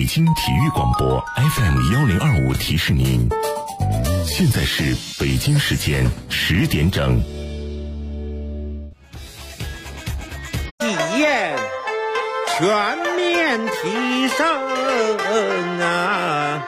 北京体育广播 FM1025提示您，现在是北京时间10点整。 体验全面提升啊！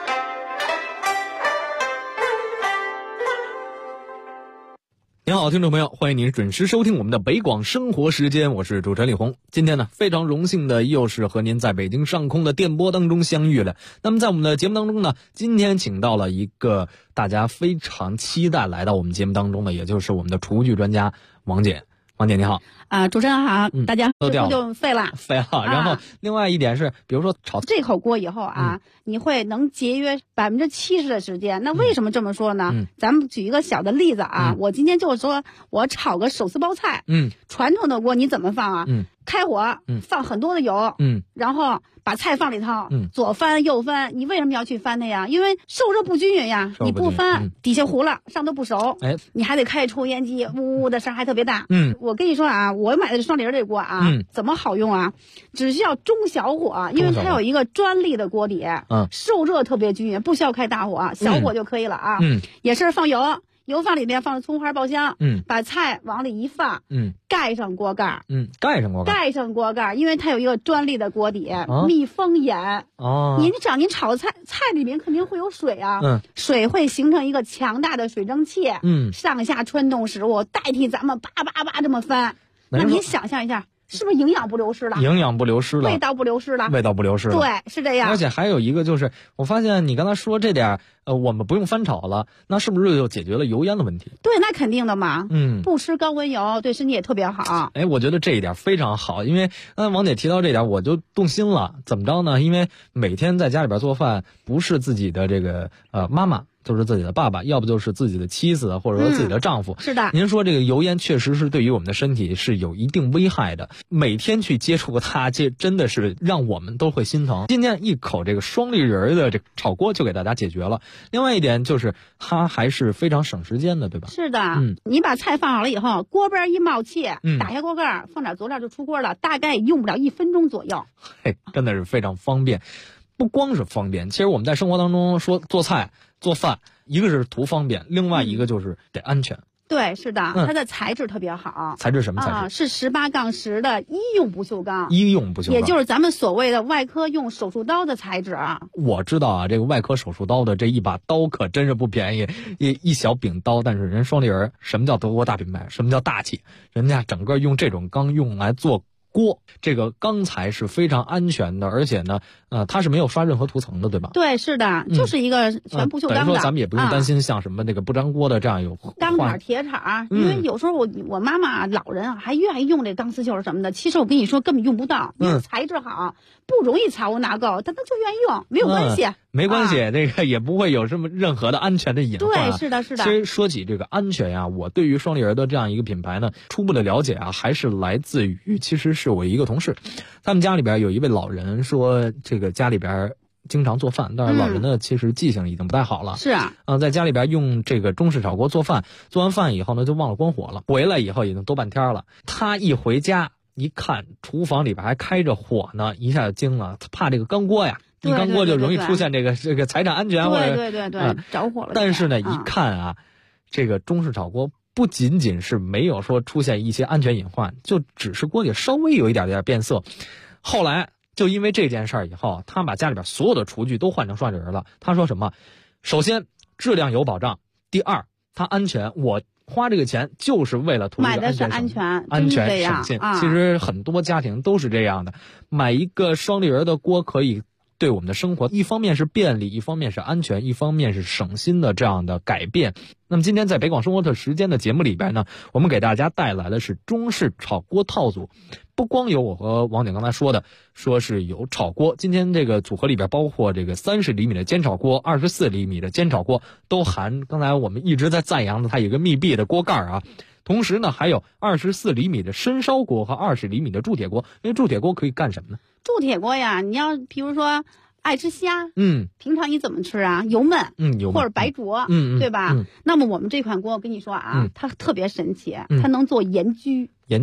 您好，听众朋友，欢迎您准时收听我们的北广生活时间，我是主持人李红。今天呢，非常荣幸的又是和您在北京上空的电波当中相遇了。那么在我们的节目当中呢，今天请到了一个大家非常期待来到我们节目当中的，也就是我们的厨具专家王姐。王姐你好。 主持人好，大家都掉了， 就废了。 然后另外一点是，比如说炒这口锅以后啊，你会能节约70%的时间。那为什么这么说呢？咱们举一个小的例子啊，我今天就说我炒个手撕包菜，传统的锅你怎么放啊？开火，放很多的油，然后把菜放里头，左翻右翻。你为什么要去翻它呀？因为受热不均匀呀，你不翻，底下糊了，上头不熟，你还得开抽烟机，呜呜的声还特别大。我跟你说啊，我买的双林这锅啊，怎么好用啊？只需要中小火，因为它有一个专利的锅底，受热特别均匀，不需要开大火，小火就可以了啊。也是放油。油放里面，放葱花爆香，把菜往里一放，盖上锅盖， 盖上锅盖， 因为它有一个专利的锅底，密封严。您炒菜里面肯定会有水啊，水会形成一个强大的水蒸气，上下穿动食物，代替咱们叭叭叭这么翻。那您想象一下。是不是营养不流失了？味道不流失了。对，是这样。 而且还有一个就是，我发现你刚才说这点，我们不用翻炒了，那是不是就解决了油烟的问题？ 对，那肯定的嘛。不吃高温油，对身体也特别好。 我觉得这一点非常好，因为刚才王姐提到这点，我就动心了。怎么着呢？因为每天在家里边做饭，不是自己的这个妈妈。就是自己的爸爸，要不就是自己的妻子，或者说自己的丈夫。 是的， 您说这个油烟确实是对于我们的身体是有一定危害的，每天去接触它，这真的是让我们都会心疼。今天一口这个双立人的这个炒锅就给大家解决了。另外一点就是它还是非常省时间的，对吧？ 是的，你把菜放好了以后，锅边一冒气，打开锅盖，放点佐料就出锅了，大概用不了1分钟左右。 真的是非常方便。不光是方便，其实我们在生活当中说做菜做饭，一个是图方便，另外一个就是得安全。 对，是的，它的材质特别好。 材质什么材质？ 是18-10的医用不锈钢。 也就是咱们所谓的外科用手术刀的材质啊。 我知道啊，这个外科手术刀的这一把刀可真是不便宜，一小柄刀，但是人双立人什么叫德国大品牌？什么叫大气？人家整个用这种钢用来做锅，这个钢材是非常安全的，而且呢，它是没有刷任何涂层的，对吧？ 对，是的，就是一个全不锈钢的。 等于说咱们也不用担心像什么那个不粘锅的这样有钢管、铁铲，因为有时候我妈妈老人啊还愿意用这钢丝球什么的，其实我跟你说根本用不到，因为材质好，不容易藏污纳垢，但他就愿意用，没有关系。 没关系，这个也不会有什么任何的安全的隐患。 对，是的。 其实说起这个安全呀，我对于双立人的这样一个品牌呢，初步的了解啊，还是来自于其实是我一个同事，他们家里边有一位老人说，这个家里边经常做饭，但是老人呢其实记性已经不太好了。 是啊， 在家里边用这个中式炒锅做饭，做完饭以后呢就忘了关火了，回来以后已经多半天了。他一回家一看，厨房里边还开着火呢，一下就惊了，他怕这个钢锅呀。一钢锅就容易出现这个财产安全或者对着火了。 但是呢，一看啊，这个中式炒锅不仅仅是没有说出现一些安全隐患，就只是锅底稍微有一点变色。后来就因为这件事儿以后，他把家里边所有的厨具都换成双立人了。他说什么？首先质量有保障，第二它安全。我花这个钱就是为了图一个安全， 买的是安全省心。其实很多家庭都是这样的，买一个双立人的锅可以对我们的生活一方面是便利，一方面是安全，一方面是省心的这样的改变。那么今天在北广生活特时间的节目里边呢，我们给大家带来的是中式炒锅套组。不光有我和王姐刚才说的，说是有炒锅，今天这个组合里边包括这个30厘米的煎炒锅、24厘米的煎炒锅，都含刚才我们一直在赞扬的它有一个密闭的锅盖啊。同时呢，还有24厘米的深烧锅和20厘米的铸铁锅。因为铸铁锅可以干什么呢？ 铸铁锅呀，你要比如说爱吃虾，平常你怎么吃啊？油焖，或者白灼，对吧？那么我们这款锅，我跟你说啊，它特别神奇，它能做盐焗。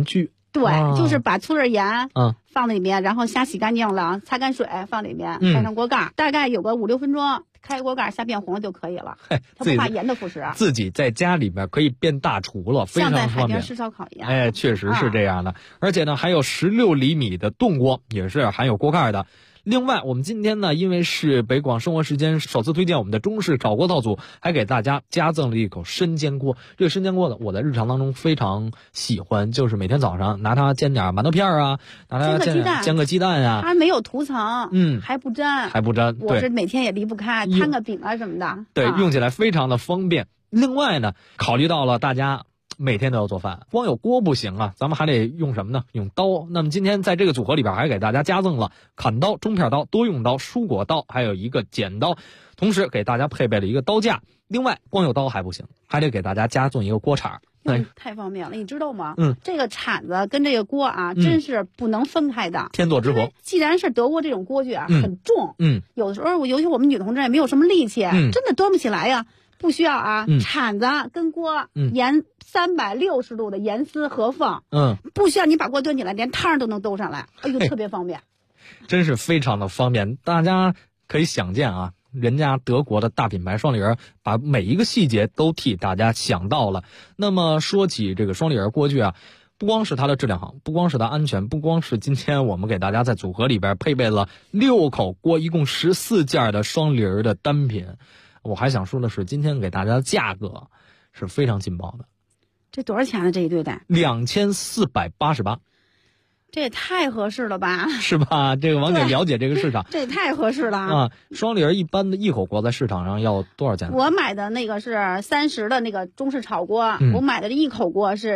对，就是把粗粒盐放里面，然后虾洗干净了，擦干水放里面，盖上锅盖，大概有个5-6分钟，开锅盖虾变红了就可以了。它不怕盐的腐蚀。 自己在家里边可以变大厨了，非常方便， 像在海边吃烧烤一样。 确实是这样的。而且呢，还有16厘米的炖锅，也是含有锅盖的。另外，我们今天呢，因为是北广生活时间首次推荐我们的中式炒锅套组，还给大家加赠了一口生煎锅。这个生煎锅呢，我在日常当中非常喜欢，就是每天早上拿它煎点馒头片啊，拿它煎个鸡蛋啊。 它没有涂层，还不粘。我是每天也离不开，摊个饼啊什么的。 对，用起来非常的方便。另外呢，考虑到了大家每天都要做饭，光有锅不行啊，咱们还得用什么呢？用刀。那么今天在这个组合里边还给大家加赠了砍刀、中片刀、多用刀、蔬果刀，还有一个剪刀，同时给大家配备了一个刀架。另外，光有刀还不行，还得给大家加赠一个锅铲。 太方便了，你知道吗？这个铲子跟这个锅啊，真是不能分开的， 天作之合。 既然是德国这种锅具啊，很重，有的时候尤其我们女同志也没有什么力气，真的端不起来呀。不需要啊，铲子跟锅沿360度的严丝合缝，不需要你把锅端起来，连汤都能兜上来，哎呦，特别方便， 真是非常的方便。大家可以想见啊，人家德国的大品牌双立人把每一个细节都替大家想到了。那么说起这个双立人锅具啊，不光是它的质量好，不光是它安全，不光是今天我们给大家在组合里边配备了6口锅，一共14件的双立人的单品。我还想说的是，今天给大家的价格是非常劲爆的。 这多少钱呢？这一对的 2488， 这也太合适了吧？ 是吧？这个王姐了解这个市场， 这也太合适了啊！双立人一般的一口锅在市场上要多少钱？ 我买的那个是30的那个中式炒锅，我买的一口锅是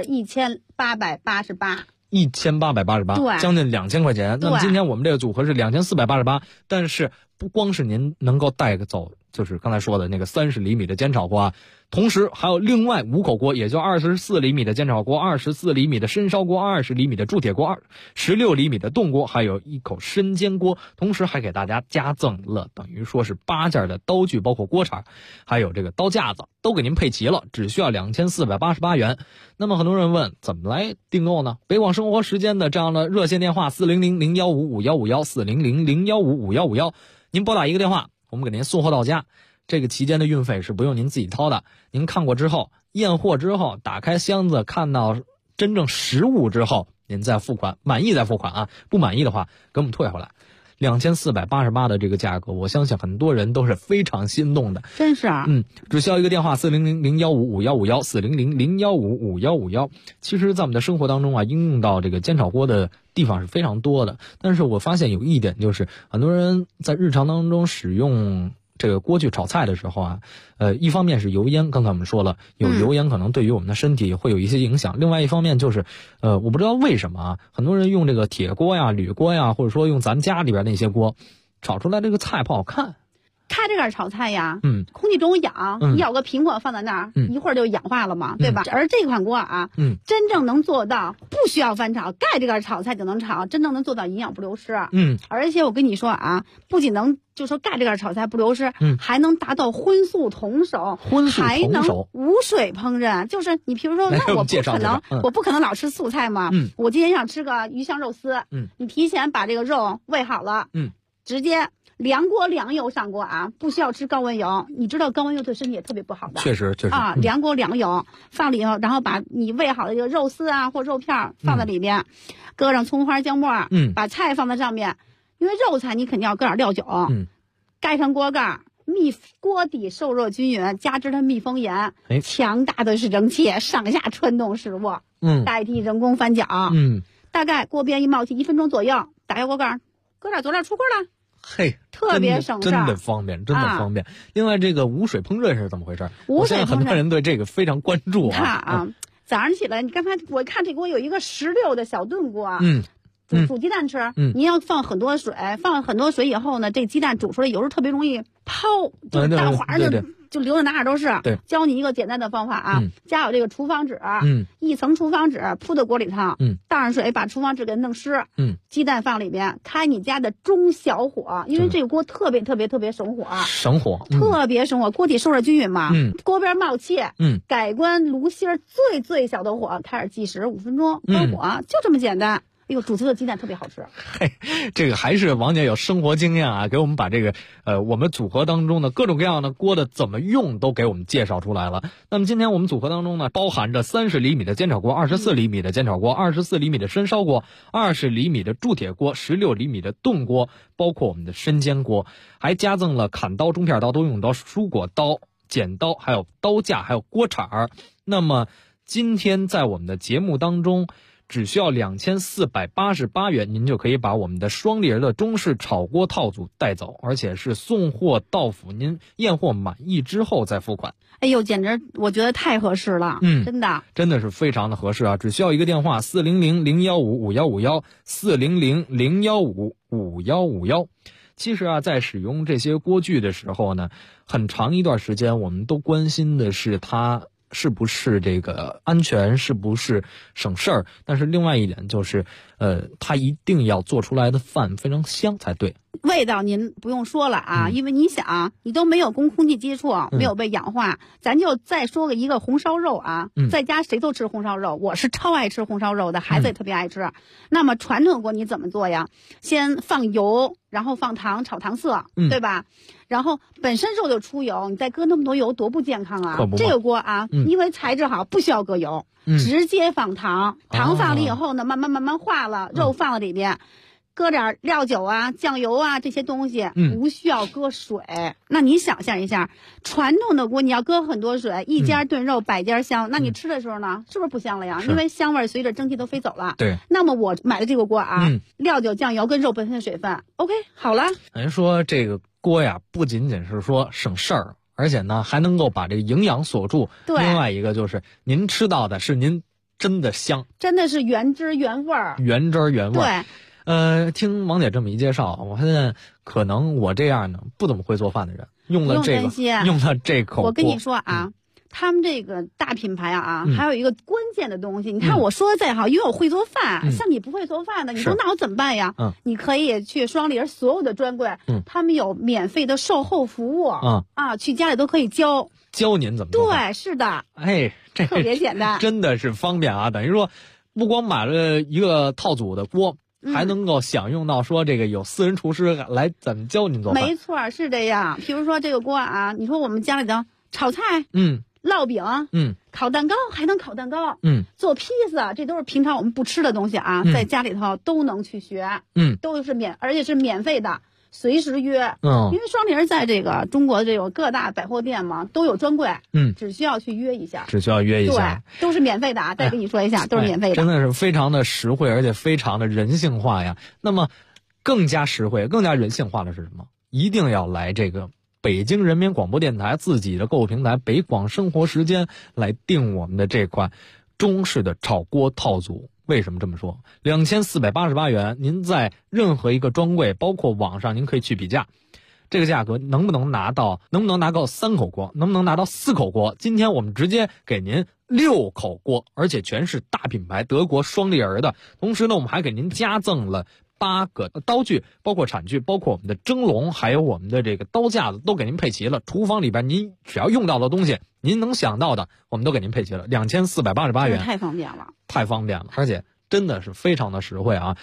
1888。 1888， 对， 将近2000块钱。那么今天我们这个组合是2488，但是不光是您能够带走，就是刚才说的那个30厘米的煎炒锅啊，同时还有另外5口锅，也就24厘米的煎炒锅、24厘米的深烧锅、20厘米的铸铁锅、16厘米的炖锅，还有一口生煎锅。同时还给大家加赠了等于说是8件的刀具，包括锅铲，还有这个刀架子，都给您配齐了，只需要2488元。那么很多人问怎么来订购呢？北广生活时间的这样的热线电话400-015-5151，400-015-5151，您拨打一个电话，我们给您送货到家。这个期间的运费是不用您自己掏的。您看过之后，验货之后，打开箱子看到真正实物之后，您再付款，满意再付款啊，不满意的话给我们退回来。2488的这个价格，我相信很多人都是非常心动的。 真是啊， 只需要一个电话400-015-5151，400-015-5151。其实在我们的生活当中啊，应用到这个煎炒锅的地方是非常多的。但是我发现有一点，就是很多人在日常当中使用这个锅具炒菜的时候啊，一方面是油烟，刚才我们说了，有油烟可能对于我们的身体会有一些影响。另外一方面就是，我不知道为什么啊，很多人用这个铁锅呀、铝锅呀，或者说用咱家里边那些锅，炒出来这个菜不好看。 开这个炒菜呀，空气中氧，你咬个苹果放在那儿，一会儿就氧化了嘛，对吧？而这款锅啊，真正能做到不需要翻炒，盖这个炒菜就能炒，真正能做到营养不流失。而且我跟你说啊，不仅能就说盖这个炒菜不流失，还能达到荤素同熟，还能无水烹饪。就是你比如说，那我不可能老吃素菜嘛，我今天想吃个鱼香肉丝，你提前把这个肉煨好了，直接凉锅凉油上锅啊，不需要吃高温油。你知道高温油对身体也特别不好的。 确实啊，凉锅凉油放里头，然后把你煨好的这个肉丝啊或肉片放在里面，搁上葱花姜末，把菜放在上面。因为肉菜你肯定要搁点料酒，盖上锅盖，锅底受热均匀，加之它密封严，强大的是蒸汽上下穿动食物，代替人工翻搅，大概锅边一冒气1分钟左右，打开锅盖，搁点佐料出锅了。 嘿， 特别省事， 真的方便，真的方便。另外，这个无水烹饪是怎么回事？ 无水烹饪， 我现在很多人对这个非常关注啊。 看啊，早上起来，你刚才我看这锅有一个16的小炖锅，煮鸡蛋吃，你要放很多水，放很多水以后呢，这鸡蛋煮出来有时候特别容易泡，就是蛋黄就就留着哪都是。 对， 教你一个简单的方法啊，家有这个厨房纸，一层厨房纸铺在锅里头，倒上水把厨房纸给弄湿，鸡蛋放里边，开你家的中小火，因为这个锅特别省火，特别省火，锅体受热均匀嘛，锅边冒气，改关炉芯最小的火，开始计时5分钟，关火，就这么简单。哎呦，煮出的鸡蛋特别好吃。 嘿，这个还是王姐有生活经验啊，给我们把这个我们组合当中的各种各样的锅的怎么用都给我们介绍出来了。那么今天我们组合当中呢，包含着30厘米的煎炒锅、24厘米的煎炒锅、24厘米的深烧锅、20厘米的铸铁锅、16厘米的炖锅，包括我们的深煎锅，还加赠了砍刀、中片刀、多用刀、蔬果刀、剪刀，还有刀架，还有锅铲。那么今天在我们的节目当中，只需要2488元，您就可以把我们的双立人的中式炒锅套组带走，而且是送货到府，您验货满意之后再付款。 哎呦，简直我觉得太合适了，真的是非常的合适啊！只需要一个电话400-015-5151，400-015-5151。其实啊，在使用这些锅具的时候呢，很长一段时间我们都关心的是它是不是这个安全，是不是省事儿，但是另外一点就是它一定要做出来的饭非常香才对。 味道您不用说了啊，因为你想你都没有跟空气接触，没有被氧化，咱就再说一个红烧肉啊，在家谁都吃红烧肉，我是超爱吃红烧肉的，孩子也特别爱吃。那么传统锅你怎么做呀？先放油，然后放糖炒糖色，对吧？然后本身肉就出油，你再搁那么多油多不健康啊！这个锅啊，因为材质好，不需要搁油，直接放糖，糖放了以后呢，慢慢化了，肉放了里边。搁点料酒啊、酱油啊这些东西，不需要搁水。那你想象一下，传统的锅你要搁很多水，一家炖肉百家香，那你吃的时候呢，是不是不香了呀？因为香味随着蒸汽都飞走了。 对。 那么我买的这个锅啊，料酒、酱油跟肉本身的水分 ，OK， 好了。 人说这个锅呀，不仅仅是说省事儿，而且呢还能够把这个营养锁住。 对。 另外一个就是您吃到的是您真的香， 真的是原汁原味儿。 原汁原味。 对。 听王姐这么一介绍，我发现可能我这样呢不怎么会做饭的人，用了这口锅， 我跟你说啊，他们这个大品牌啊，还有一个关键的东西。你看我说的再好，因为我会做饭，像你不会做饭的，你说那我怎么办呀？你可以去双立人所有的专柜，他们有免费的售后服务，去家里都可以教您怎么做饭。 对，是的， 哎，这特别简单， 真的是方便啊！等于说，不光买了一个套组的锅。还能够享用到说这个有私人厨师来怎么教您做饭。 没错，是这样。比如说这个锅啊，你说我们家里头炒菜，烙饼，烤蛋糕，还能烤蛋糕，做披萨，这都是平常我们不吃的东西啊，在家里头都能去学，都是而且是免费的。随时约，因为双立人在这个中国这种各大百货店嘛都有专柜，只需要去约一下，对，都是免费的啊！再跟你说一下，都是免费的， 真的是非常的实惠，而且非常的人性化呀。那么，更加实惠、更加人性化的是什么？一定要来这个北京人民广播电台自己的购物平台北广生活时间来订我们的这款中式的炒锅套组。为什么这么说？2488元，您在任何一个专柜，包括网上，您可以去比价，这个价格能不能拿到3口锅，能不能拿到4口锅？今天我们直接给您6口锅，而且全是大品牌德国双立人的。同时呢，我们还给您加赠了8个刀具，包括铲具，包括我们的蒸笼，还有我们的这个刀架子，都给您配齐了。厨房里边您只要用到的东西，您能想到的，我们都给您配齐了。2488元， 太方便了， 而且真的是非常的实惠啊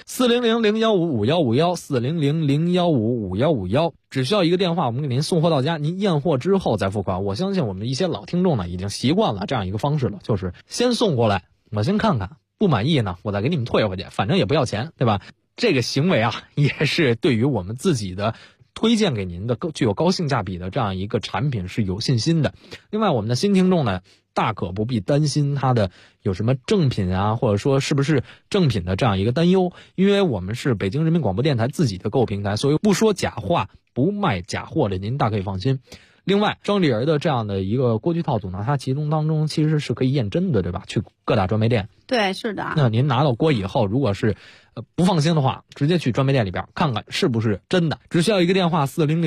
！400-015-5151，400-015-5151，只需要一个电话，我们给您送货到家，您验货之后再付款。我相信我们一些老听众呢，已经习惯了这样一个方式了，就是先送过来，我先看看，不满意呢，我再给你们退回去，反正也不要钱，对吧？这个行为啊，也是对于我们自己的推荐给您的具有高性价比的这样一个产品是有信心的。另外，我们的新听众呢，大可不必担心它的有什么正品啊，或者说是不是正品的这样一个担忧，因为我们是北京人民广播电台自己的购物平台，所以不说假话，不卖假货的，您大可以放心。 另外，双立人的这样的一个锅具套组呢，它其中当中其实是可以验真的，对吧？去各大专卖店。 对，是的。 那您拿到锅以后，如果是不放心的话，直接去专卖店里边看看是不是真的。只需要一个电话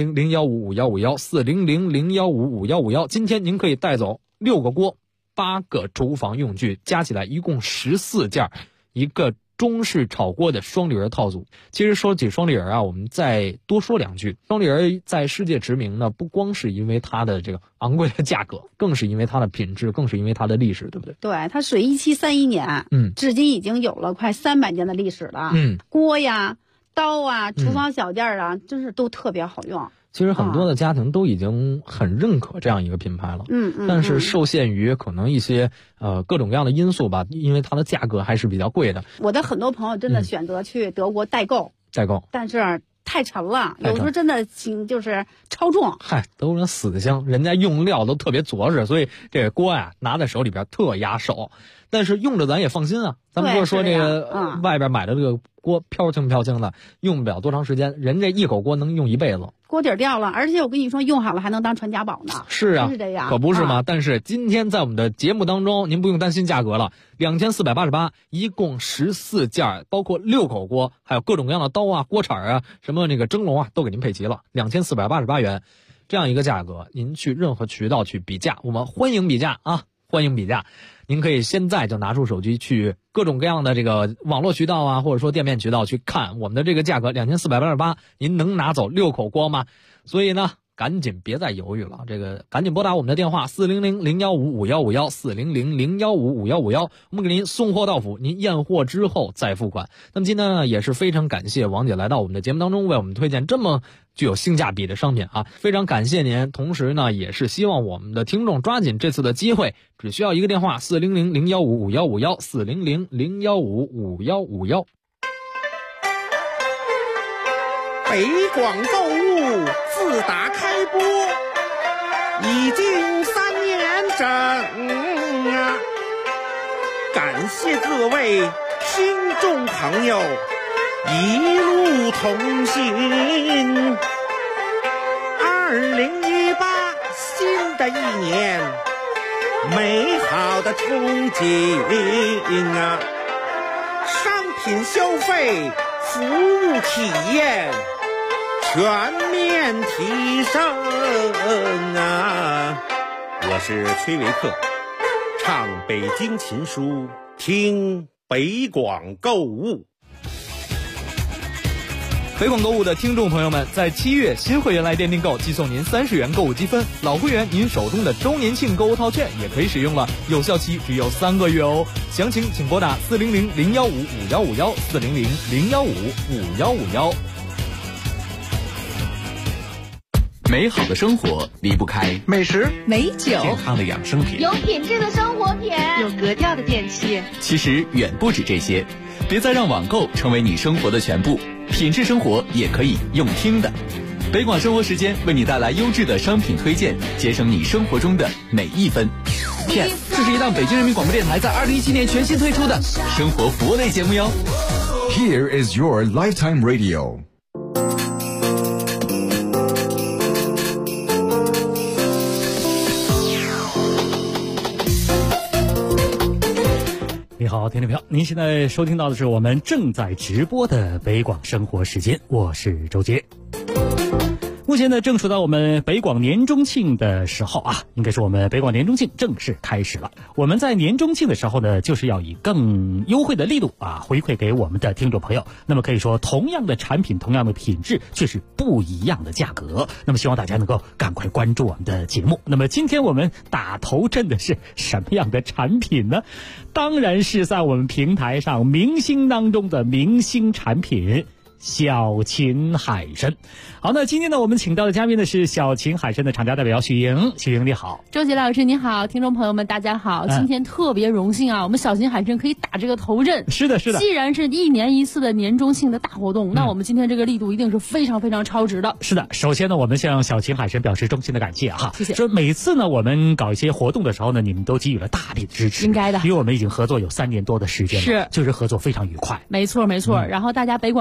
400-015-5151，400-015-5151。今天您可以带走6个锅、8个厨房用具，加起来一共14件，一个中式炒锅的双立人套组。其实说起双立人啊，我们再多说2句。双立人在世界驰名呢，不光是因为它的这个昂贵的价格，更是因为它的品质，更是因为它的历史，对不对？ 对，它属于1731年，至今已经有了快300年的历史了。锅呀、刀啊、厨房小件啊，真是都特别好用。 其实很多的家庭都已经很认可这样一个品牌了，但是受限于可能一些各种各样的因素吧，因为它的价格还是比较贵的。 我的很多朋友真的选择去德国代购，但是太沉了，有时候真的就是超重。 嗨，德国人死的香，人家用料都特别着实，所以这个锅呀拿在手里边特压手，但是用着咱也放心啊。咱们不是说这个外边买的这个锅飘轻的，用不了多长时间，人这一口锅能用一辈子。 锅底掉了，而且我跟你说，用好了还能当传家宝呢。 是啊， 是这样， 可不是吗？但是今天在我们的节目当中，您不用担心价格了，2488，一共14件，包括6口锅，还有各种各样的刀啊、锅铲啊、什么那个蒸笼啊，都给您配齐了，2488元，这样一个价格，您去任何渠道去比价，我们欢迎比价啊，欢迎比价。您可以现在就拿出手机去各种各样的这个网络渠道啊，或者说店面渠道去看我们的这个价格2488，您能拿走6口锅吗？所以呢，赶紧别再犹豫了，这个赶紧拨打我们的电话400-015-5151，400-015-5151，我们给您送货到府，您验货之后再付款。那么今天呢，也是非常感谢王姐来到我们的节目当中，为我们推荐这么具有性价比的商品啊，非常感谢您。同时呢，也是希望我们的听众抓紧这次的机会，只需要一个电话400-015-5151，400-015-5151。 北广购物自打开播已经3年整啊，感谢各位听众朋友一路同行。2018新的一年，美好的憧憬啊，商品消费、服务体验全面提升啊！我是崔维克，唱北京琴书，听北广购物。 北广购物的听众朋友们，在7月新会员来电订购，即送您30元购物积分；老会员您手中的周年庆购物套券也可以使用了，有效期只有3个月哦。详情请拨打400-015-5151，400-015-5151。 美好的生活离不开美食、 美酒、 健康的养生品， 有品质的生活品， 有格调的电器。 其实远不止这些，别再让网购成为你生活的全部，品质生活也可以用听的。北广生活时间为你带来优质的商品推荐，节省你生活中的每一分。 这是一档北京人民广播电台在2017年全新推出的生活服务类节目哟。 Here is your lifetime radio。 你好，听众朋友，您现在收听到的是我们正在直播的北广生活时间，我是周杰。目前呢，正处到我们北广年中庆的时候啊，应该是我们北广年中庆正式开始了。我们在年中庆的时候呢，就是要以更优惠的力度啊，回馈给我们的听众朋友。那么可以说，同样的产品，同样的品质，却是不一样的价格。那么希望大家能够赶快关注我们的节目。那么今天我们打头阵的是什么样的产品呢？当然是在我们平台上明星当中的明星产品。小秦海参。好，那今天呢，我们请到的嘉宾呢是小秦海参的厂家代表许莹。许莹你好。 周杰老师你好，听众朋友们大家好。今天特别荣幸啊，我们小秦海参可以打这个头阵。 是的，是的。 既然是1年1次的年中庆的大活动，那我们今天这个力度一定是非常非常超值的。 是的，首先呢，我们向小秦海参表示衷心的感谢哈。 谢谢。 说每次呢，我们搞一些活动的时候呢，你们都给予了大力的支持。 应该的。 因为我们已经合作有3年多的时间了， 是， 就是合作非常愉快。 没错没错。然后大家北广购物的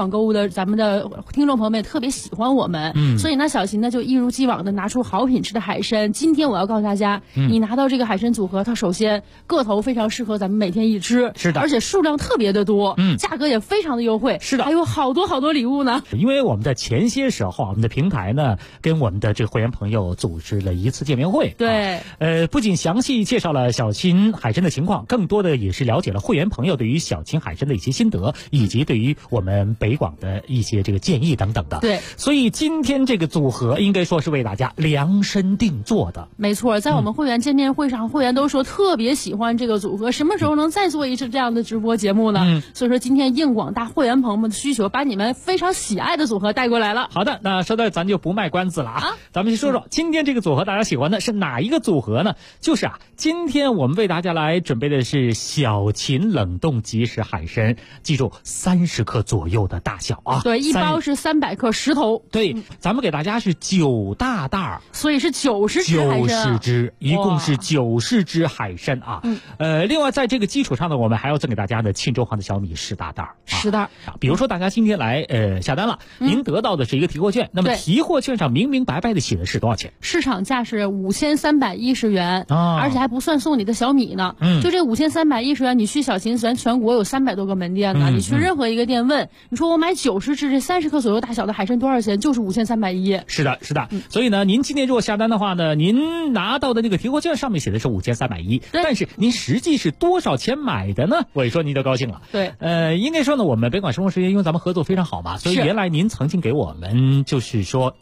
咱们的听众朋友们也特别喜欢我们，所以呢，小琴呢就一如既往的拿出好品质的海参。今天我要告诉大家，你拿到这个海参组合，它首先个头非常适合咱们每天一吃， 是的， 而且数量特别的多，价格也非常的优惠， 是的， 还有好多好多礼物呢。 因为我们的前些时候，我们的平台呢跟我们的这个会员朋友组织了一次见面会， 对， 不仅详细介绍了小秦海参的情况，更多的也是了解了会员朋友对于小秦海参的一些心得，以及对于我们北广的一些这个建议等等的。 对， 所以今天这个组合应该说是为大家量身定做的。 没错，在我们会员见面会上，会员都说特别喜欢这个组合，什么时候能再做一次这样的直播节目呢？所以说今天应广大会员朋友们的需求，把你们非常喜爱的组合带过来了。 好的，那说到咱就不卖关子了啊，咱们去说说今天这个组合大家喜欢的是哪一个组合呢？就是今天我们为大家来准备的是小秦冷冻即食海参，记住30克左右的大小啊。 对，一包是300克10头。 对，咱们给大家是9大袋， 所以是90只海参。90 只，一共是90只海参啊。另外在这个基础上呢，我们还要赠给大家的沁州黄的小米10大袋。 10袋。 比如说大家今天来下单了，您得到的是一个提货券，那么提货券上明明白白的写的是多少钱？ 市场价是5310元，而且还不算送你的小米呢。就这5310元，你去小秦咱全国有300多个门店呢，你去任何一个店问，你说我买90只这30克左右大小的海参多少钱？就是5310。 是的，是的。所以呢，您今天如果下单的话呢，您拿到的那个提货券上面写的是5310，但是您实际是多少钱买的呢？我一说您就高兴了。 对， 应该说呢，我们北广生活时间因为咱们合作非常好嘛，所以原来您曾经给我们就是说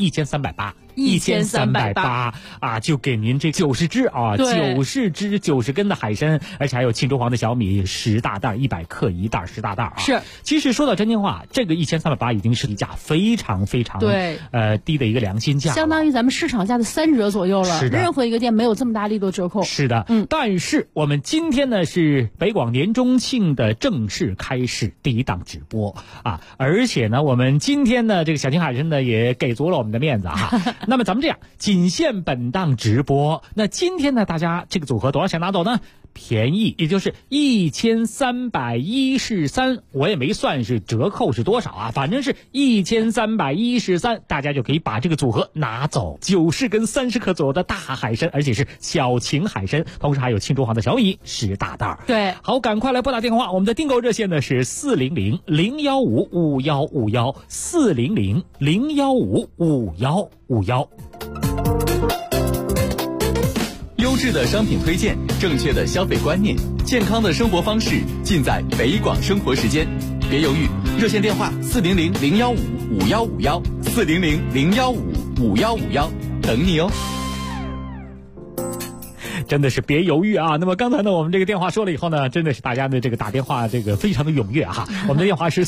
1380啊，就给您这90只啊，90只90根的海参，而且还有沁州黄的小米10大袋，100克一袋10大袋啊。 是， 其实说到真心话，这个1380已经是一价非常非常低的一个良心价， 相当于咱们市场价的3折左右了。 是的， 任何一个店没有这么大力度折扣。 是的，但是我们今天呢是北广年中庆的正式开始第一档直播啊，而且呢我们今天呢这个小秦海参呢也给足了我们的面子哈。那么咱们这样，仅限本档直播。那今天呢，大家这个组合多少钱拿走呢？便宜，也就是1313，我也没算是折扣是多少啊，反正是1313，大家就可以把这个组合拿走。90根30克左右的大海参，而且是小秦海参，同时还有沁州黄的小米10大袋。 对， 好，赶快来拨打电话，我们的订购热线呢是400-015-5151，400-015-5151。 优质的商品推荐，正确的消费观念，健康的生活方式，尽在北广生活时间。别犹豫，热线电话400-015-5151，400-015-5151，等你哦。 真的是别犹豫啊！那么刚才呢，我们这个电话说了以后呢，真的是大家的这个打电话这个非常的踊跃哈。我们的电话是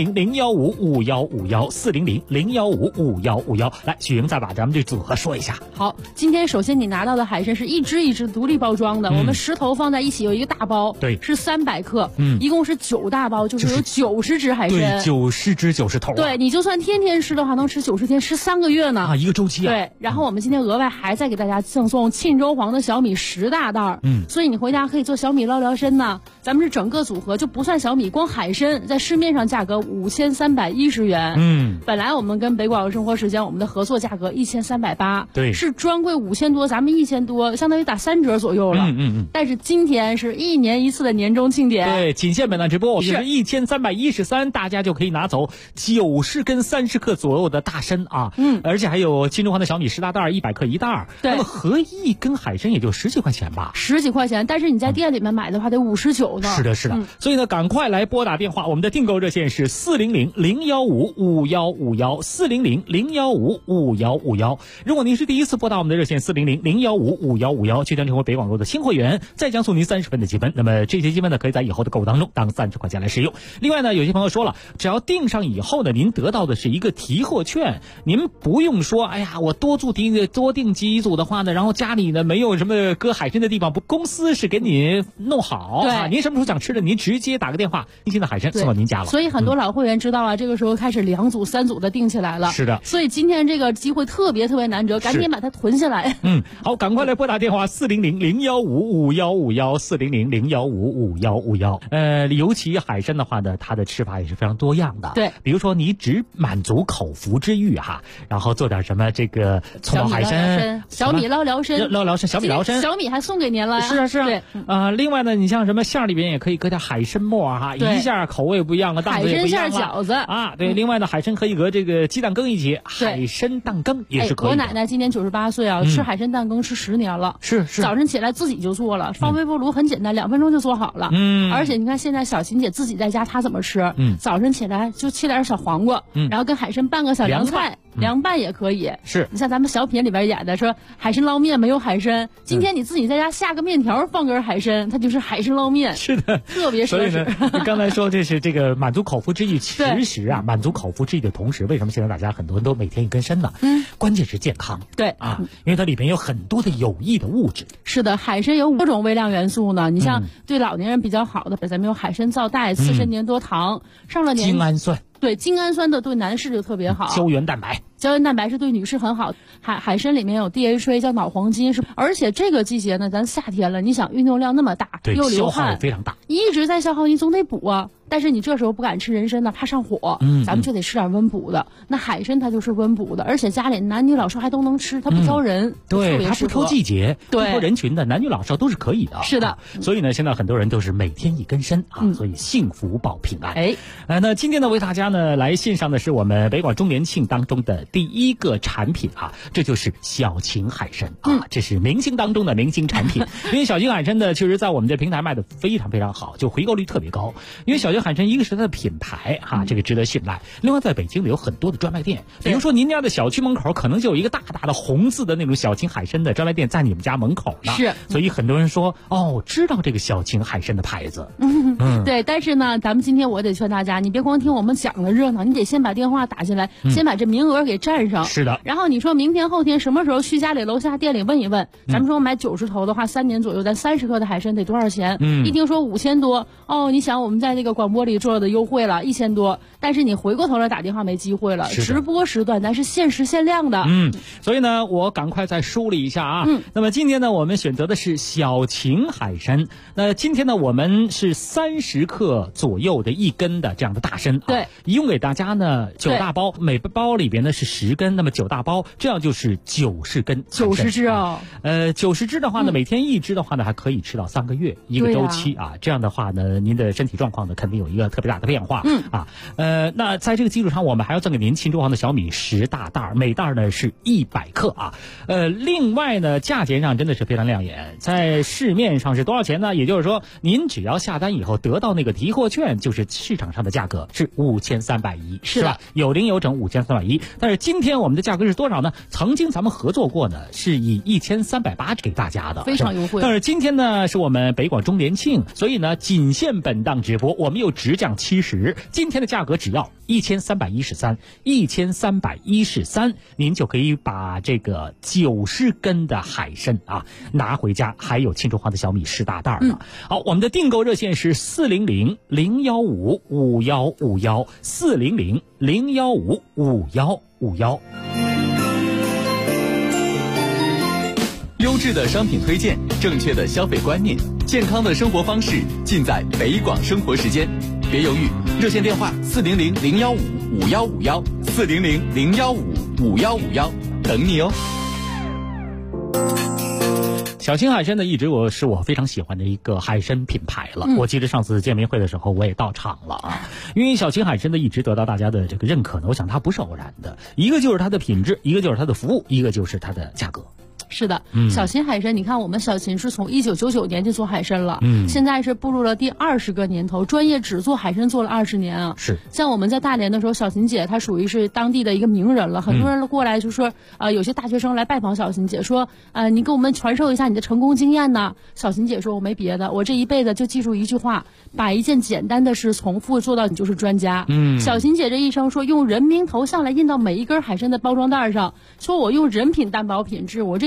400-015-5151，400-015-5151。来，许莹再把咱们这组合说一下。 好，今天首先你拿到的海参是一只一只独立包装的，我们10头放在一起有一个大包， 对， 是300克，一共是9大包，就是有90只海参， 对，90只90头。 对，你就算天天吃的话，能吃90天，吃3个月呢啊，一个周期啊。 对，然后我们今天额外还再给大家赠送沁州黄的小米10大袋，所以你回家可以做小米捞聊参呢。咱们是整个组合就不算小米，光海参在市面上价格5310元，本来我们跟北广生活时间我们的合作价格1380， 对， 是专柜5000多，咱们1000多，相当于打3折左右了。但是今天是1年1次的年终庆典， 对，仅限本档直播，是1313，大家就可以拿走90根30克左右的大参啊，而且还有沁州黄的小米10大袋，100克一袋， 对， 那么合一根海参也就10几块钱吧 ，10几块钱，但是你在店里面买的话得59呢。 是的，是的，所以呢，赶快来拨打电话，我们的订购热线是400-015-5151，400-015-5151。如果您是第一次拨打我们的热线400-015-5151，就将成为北广购的新会员，再将送您30分的积分。那么这些积分呢，可以在以后的购物当中当30块钱来使用。另外呢，有些朋友说了，只要订上以后呢，您得到的是一个提货券，您不用说，哎呀，我多订几组的话呢，然后家里呢没有什么割海参的地方，公司是给你弄好， 对， 您什么时候想吃的，您直接打个电话，新鲜的海参送到您家了。 所以很多老会员知道了，这个时候开始2组、3组的订起来了。 是的， 所以今天这个机会特别难得，赶紧把它囤下来。 好，赶快来拨打电话400-015-5151，400-015-5151。尤其海参的话呢，它的吃法也是非常多样的。 对， 比如说你只满足口腹之欲哈，然后做点什么这个葱爆海参、 小米捞辽参、 小米捞参， 小米还送给您了。 是啊。 对， 另外呢，你像什么馅里边也可以搁点海参末哈，一下口味不一样了，档次也不一样了。 海参馅饺子啊，对。另外呢，海参可以搁这个鸡蛋羹一起，海参蛋羹也是可以的。 我奶奶今年98岁啊，吃海参蛋羹吃10年了。 是。 早晨起来自己就做了，放微波炉很简单，2分钟就做好了。而且你看现在小琴姐自己在家，她怎么吃？早晨起来就切点小黄瓜，然后跟海参拌个小凉菜。凉拌也可以， 是你像咱们小品里边演的说海参捞面没有海参，今天你自己在家下个面条放根海参，它就是海参捞面。 是的， 特别奢侈。 所以呢，你刚才说这是这个满足口腹之欲，其实啊，满足口腹之欲的同时，为什么现在大家很多人都每天一根参呢？关键是健康。 对啊，因为它里边有很多的有益的物质。 是的，海参有5种微量元素呢。你像对老年人比较好的，咱们有海参皂苷、刺参粘多糖，上了年精氨酸。 对，精氨酸的对男士就特别好。 胶原蛋白是对女士很好。海参里面有 DHA 叫脑黄金，而且这个季节呢，咱夏天了，你想运动量那么大，又流汗， 消耗非常大， 一直在消耗，你总得补啊。但是你这时候不敢吃人参呢，怕上火，咱们就得吃点温补的。那海参它就是温补的，而且家里男女老少还都能吃，它不挑人， 对，它不挑季节，不挑人群的，男女老少都是可以的。 是的， 所以呢，现在很多人都是每天一根参啊，所以幸福保平安。那今天呢，为大家呢来献上的是我们北广周年庆当中的第一个产品啊，这就是小秦海参啊，这是明星当中的明星产品。因为小秦海参呢，确实在我们这平台卖的非常非常好，就回购率特别高。因为小秦海参一个是它的品牌哈，这个值得信赖。另外，在北京呢有很多的专卖店，比如说您家的小区门口可能就有一个大大的红字的那种小秦海参的专卖店在你们家门口呢。 是， 所以很多人说知道这个小秦海参的牌子。 对，但是呢，咱们今天我得劝大家，你别光听我们讲的热闹，你得先把电话打进来，先把这名额给占上。 是的。 然后你说明天后天什么时候去家里楼下店里问一问，咱们说买90头的话，3年左右，咱30克的海参得多少钱？一听说5000多，你想我们在那个广播里做的优惠了1000多，但是你回过头来打电话没机会了。直播时段咱是限时限量的。 所以呢，我赶快再梳理一下啊。那么今天呢，我们选择的是小秦海参。那今天呢，我们是30克左右的1根的这样的大参。 对， 一共给大家呢9大包，每包里边呢是10根，那么9大包，这样就是90根。 90只啊 ？90只的话呢，每天1只的话呢，还可以吃到3个月一个周期啊。这样的话呢，您的身体状况呢肯定有一个特别大的变化。那在这个基础上，我们还要赠给您秦州行的小米10大袋，每袋呢是100克啊。另外呢，价钱上真的是非常亮眼，在市面上是多少钱呢？也就是说，您只要下单以后得到那个提货券，就是市场上的价格是5310，是吧？有零有整5310。但是今天我们的价格是多少呢？曾经咱们合作过呢，是以1380给大家的， 非常优惠。 但是今天呢，是我们北广周年庆，所以呢，仅限本档直播，我们又直降70，今天的价格只要1313，您就可以把这个90根的海参啊拿回家，还有秦州行的小米10大袋呢。好，我们的订购热线是400-015-5151，400-015-5151。 优质的商品推荐，正确的消费观念，健康的生活方式，尽在北广生活时间。别犹豫，热线电话400-015-5151，400-015-5151，等你哦。 小秦海参呢，一直是我非常喜欢的一个海参品牌了。我记得上次见面会的时候，我也到场了啊。因为小秦海参呢，一直得到大家的这个认可呢，我想它不是偶然的，一个就是它的品质，一个就是它的服务，一个就是它的价格。 是的，小秦海参，你看我们小秦是从1999年就做海参了，现在是步入了第20个年头，专业只做海参做了20年啊。 是， 像我们在大连的时候，小秦姐她属于是当地的一个名人了，很多人过来就说，有些大学生来拜访小秦姐，说，你给我们传授一下你的成功经验呢。小秦姐说，我没别的，我这一辈子就记住一句话，把一件简单的事重复做到你就是专家。小秦姐这一生说，用人名头像来印到每一根海参的包装袋上，说我用人品担保品质，我这一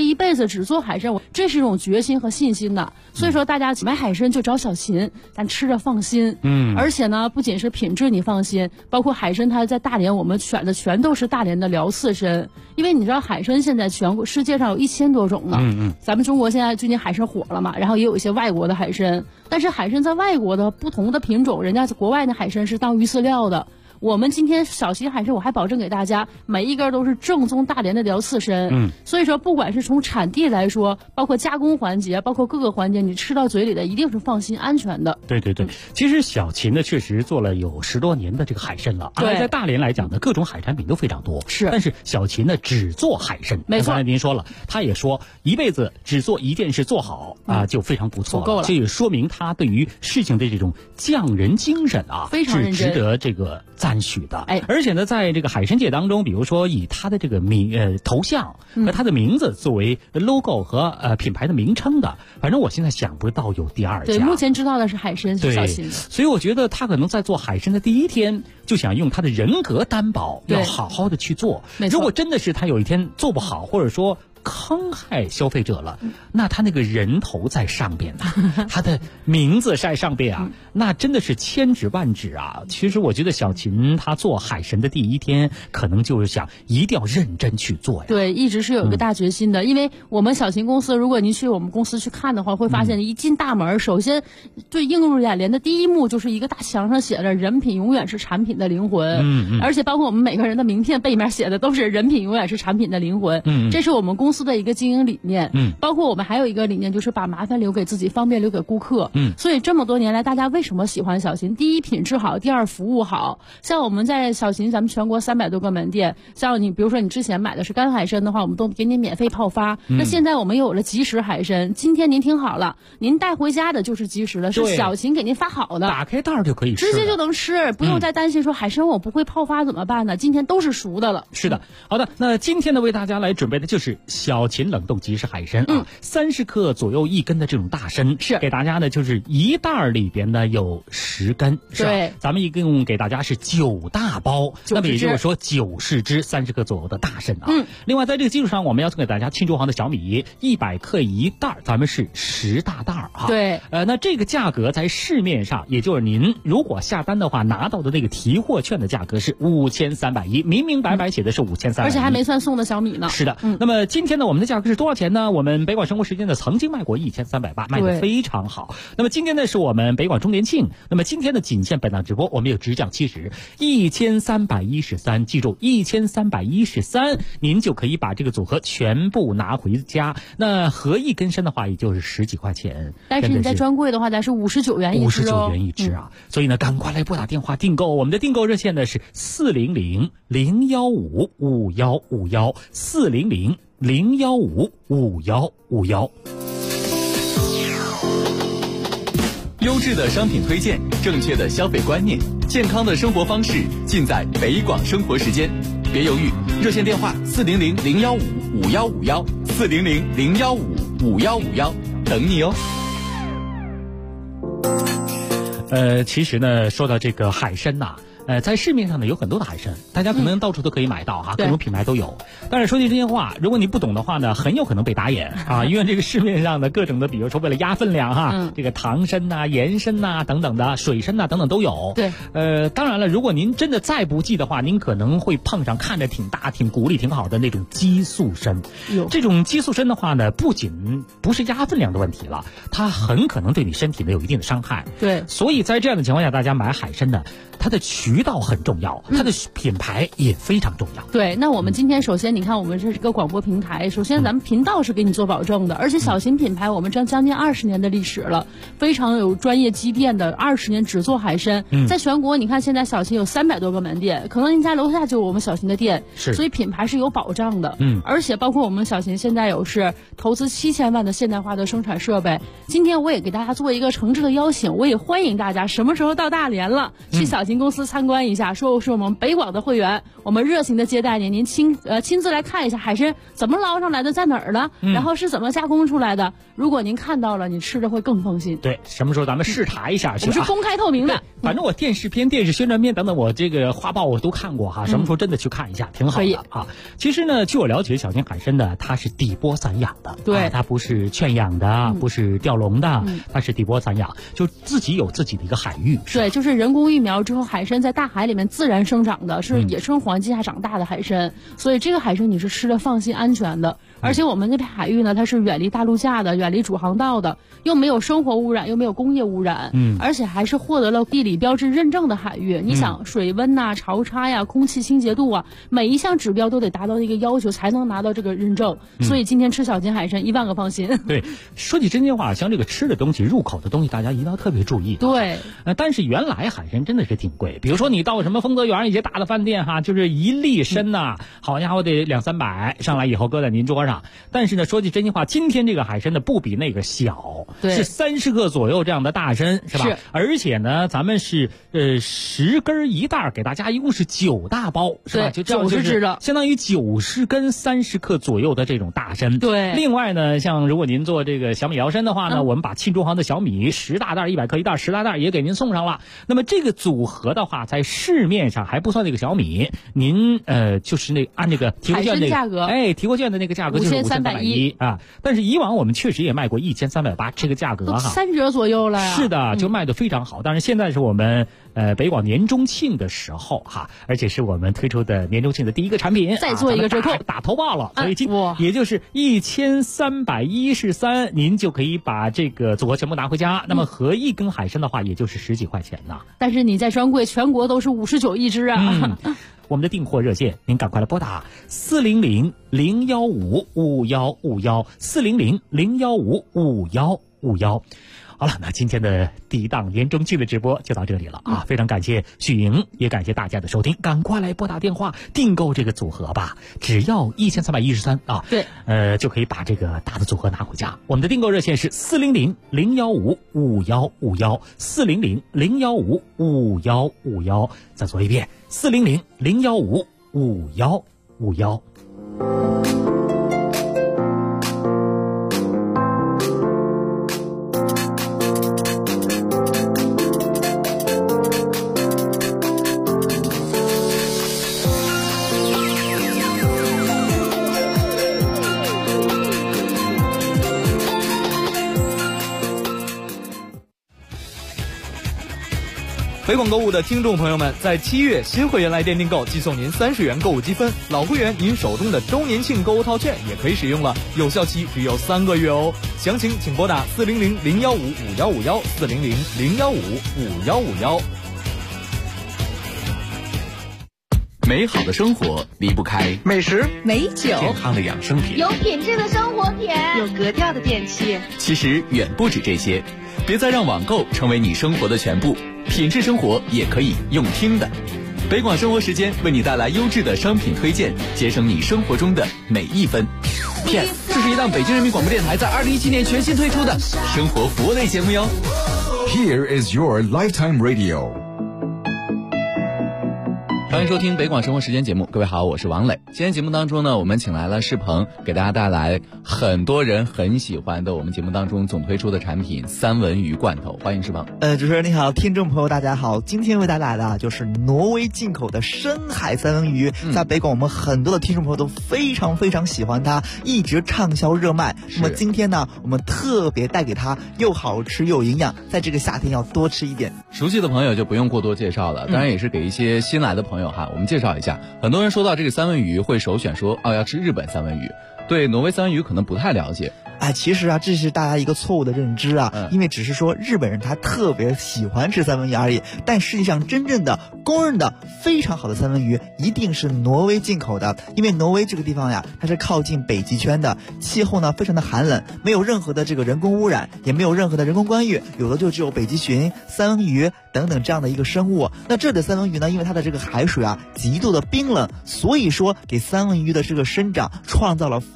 一辈子只做海参，这是一种决心和信心的。所以说大家买海参就找小秦，咱吃着放心。而且呢，不仅是品质你放心，包括海参它在大连我们选的全都是大连的辽刺参，因为你知道海参现在全国世界上有1000多种呢。咱们中国现在最近海参火了嘛，然后也有一些外国的海参，但是海参在外国的不同的品种，人家国外的海参是当鱼饲料的。我们今天小秦海参，我还保证给大家每一根都是正宗大连的辽刺参。所以说不管是从产地来说，包括加工环节，包括各个环节，你吃到嘴里的一定是放心安全的。 对，其实小秦呢确实做了有10多年的这个海参了，而在大连来讲呢，各种海产品都非常多。 是， 但是小秦呢只做海参。 没错， 刚才您说了，他也说一辈子只做一件事做好就非常不错了， 足够了。 这也说明他对于事情的这种匠人精神非常认真， 是值得这个赞许的。 而且呢，在这个海参界当中，比如说以他的这个头像和他的名字作为 logo 和品牌的名称的，反正我现在想不到有第二家。 对，目前知道的是海参是小秦的。 所以我觉得他可能在做海参的第一天就想用他的人格担保，要好好的去做。如果真的是他有一天做不好，或者说坑害消费者了，那他那个人头在上边呢，他的名字在上边啊，那真的是千指万指啊。其实我觉得小秦他做海参的第一天，可能就是想一定要认真去做呀。 对，一直是有一个大决心的。因为我们小秦公司，如果您去我们公司去看的话，会发现一进大门，首先对映入眼帘的第一幕就是一个大墙上写着"人品永远是产品的灵魂"，而且包括我们每个人的名片背面写的都是"人品永远是产品的灵魂"。这是我们公司的一个经营理念。包括我们还有一个理念，就是把麻烦留给自己，方便留给顾客。所以这么多年来，大家为什么喜欢小秦？第一，品质好；第二，服务好。像我们在小秦，咱们全国300多个门店，像你比如说你之前买的是干海参的话，我们都给你免费泡发。那现在我们有了即食海参，今天您听好了，您带回家的就是即食的，是小秦给您发好的， 打开袋就可以吃， 直接就能吃，不用再担心说海参我不会泡发怎么办呢？今天都是熟的了。 是的，好的，那今天呢为大家来准备的就是小秦冷冻即食海参30克左右1根的这种大参， 是给大家呢就是一袋里边呢有10根，是吧？ 对， 咱们一共给大家是9大包，那么也就是说90只30克左右的大参啊。另外在这个基础上，我们要送给大家庆州行的小米100克一袋，咱们是10大袋啊。 对， 那这个价格在市面上，也就是您如果下单的话拿到的那个提货券的价格是5310，明明白白写的是5310， 而且还没算送的小米呢。 是的，那么今天呢，我们的价格是多少钱呢？我们北广生活时间呢曾经卖过1380，卖得非常好。那么今天呢是我们北广周年庆，那么今天的仅限本档直播，我们有直降70，1313，记住1313，您就可以把这个组合全部拿回家。那合一根参的话，也就是10几块钱， 但是你在专柜的话，咱是59元一只 ，59元一只啊。所以呢，赶快来拨打电话订购，我们的订购热线呢是400-015-5151，400-015-5151。 优质的商品推荐，正确的消费观念，健康的生活方式，尽在北广生活时间。别犹豫，热线电话400-015-5151，400-015-5151，等你哦。 其实呢，说到这个海参呐，在市面上呢有很多的海参，大家可能到处都可以买到哈，各种品牌都有。但是说句真心话，如果你不懂的话呢，很有可能被打眼啊，因为这个市面上的各种的，比如说为了压分量哈，这个糖参呐、盐参呐等等的，水参呐等等都有。 对， 当然了，如果您真的再不济的话，您可能会碰上看着挺大、挺骨力挺好的那种激素参。这种激素参的话呢，不仅不是压分量的问题了，它很可能对你身体呢有一定的伤害。 对， 所以在这样的情况下，大家买海参呢，它的渠道很重要，它的品牌也非常重要。 对，那我们今天首先你看，我们这是个广播平台，首先咱们频道是给你做保证的，而且小秦品牌我们将近20年的历史了，非常有专业积淀的，20年只做海参。在全国你看现在小秦有300多个门店，可能您家楼下就有我们小秦的店，所以品牌是有保障的。而且包括我们小秦现在有是投资7000万的现代化的生产设备。今天我也给大家做一个诚挚的邀请，我也欢迎大家什么时候到大连了，去小秦公司参观一下，说是我们北广的会员，我们热情的接待您，您亲自来看一下海参怎么捞上来的，在哪儿呢？然后是怎么加工出来的。如果您看到了，你吃着会更放心。 对，什么时候咱们视察一下去？ 我们是公开透明的。 反正我电视片、电视宣传片等等，我这个画报我都看过哈，什么时候真的去看一下，挺好的啊。其实呢，据我了解，小金海参呢，它是底波散养的， 对， 它不是圈养的，不是钓笼的，它是底波散养，就自己有自己的一个海域。 对，就是人工育苗之后，海参在大海里面自然生长的，是野生黄金下长大的海参，所以这个海参你是吃的放心安全的。而且我们这片海域呢，它是远离大陆架的，远离主航道的，又没有生活污染，又没有工业污染，而且还是获得了地理标志认证的海域。你想水温呐、潮差呀、空气清洁度啊，每一项指标都得达到一个要求，才能拿到这个认证。所以今天吃小金海参10000个放心。 对，说起真心话，像这个吃的东西、入口的东西，大家一定要特别注意。 对， 但是原来海参真的是挺贵，比如说你到什么丰泽园一些大的饭店哈，就是一粒参呐，好家伙得200-300，上来以后搁在您桌上。但是呢，说句真心话，今天这个海参呢不比那个小，是30克左右这样的大参，是吧？是。而且呢，咱们是10根1袋，给大家一共是9大包，是吧？就 90只的， 相当于90根30克左右的这种大参。 对。 另外呢，像如果您做这个小米摇参的话呢，我们把沁中航的小米10大袋100克1袋10大袋也给您送上了。那么这个组合的话，在市面上还不算那个小米，您就是按这个提货券那个价格， 提货券的那个价格就是5310啊。但是以往我们确实也卖过1380这个价格哈 ，3折左右了呀。 是的，就卖得非常好。但是现在是我们北广年中庆的时候哈，而且是我们推出的年中庆的第一个产品， 再做一个折扣， 打头报了，所以也就是1313，您就可以把这个组合全部拿回家。那么合一根海参的话，也就是10几块钱呢。 但是你在专柜全国都是59一只啊。 我们的订货热线，您赶快来拨打400-015-5151，400-015-5151。好了，那今天的第一档年中庆的直播就到这里了啊！非常感谢许莹，也感谢大家的收听，赶快来拨打电话订购这个组合吧，只要1313啊！ 对， 就可以把这个大的组合拿回家。我们的订购热线是400-015-5151，400-015-5151。再说一遍，400-015-5151。 北广购物的听众朋友们，在7月新会员来电订购，寄送您30元购物积分；老会员您手中的周年庆购物套券也可以使用了，有效期只有3个月哦。详情请拨打400-015-5151，400-015-5151。 美好的生活离不开美食、 美酒、 健康的养生品、 有品质的生活品、有格调的电器。 其实远不止这些，别再让网购成为你生活的全部。品质生活也可以用听的，北广生活时间为你带来优质的商品推荐，节省你生活中的每一分。这是一档北京人民广播电台在2017年全新推出的生活服务类节目哟。 Here is your lifetime radio。 欢迎收听北广生活时间节目，各位好，我是王磊。今天节目当中呢，我们请来了世鹏，给大家带来很多人很喜欢的我们节目当中总推出的产品三文鱼罐头。欢迎世鹏。 主持人你好，听众朋友大家好，今天为大家带来的就是挪威进口的深海三文鱼，在北广我们很多的听众朋友都非常非常喜欢它，一直畅销热卖。那么今天呢，我们特别带给它又好吃又营养，在这个夏天要多吃一点。 熟悉的朋友就不用过多介绍了，当然也是给一些新来的朋友我们介绍一下。很多人说到这个三文鱼会首选说要吃日本三文鱼，对挪威三文鱼可能不太了解。 其实这是大家一个错误的认知因为只是说日本人他特别喜欢吃三文鱼而已，但实际上真正的公认的非常好的三文鱼一定是挪威进口的。因为挪威这个地方它是靠近北极圈的，气候呢非常的寒冷，没有任何的这个人工污染，也没有任何的人工干预，有的就只有北极熊、三文鱼等等这样的一个生物。那这里的三文鱼呢，因为它的这个海水极度的冰冷，所以说给三文鱼的这个生长创造了非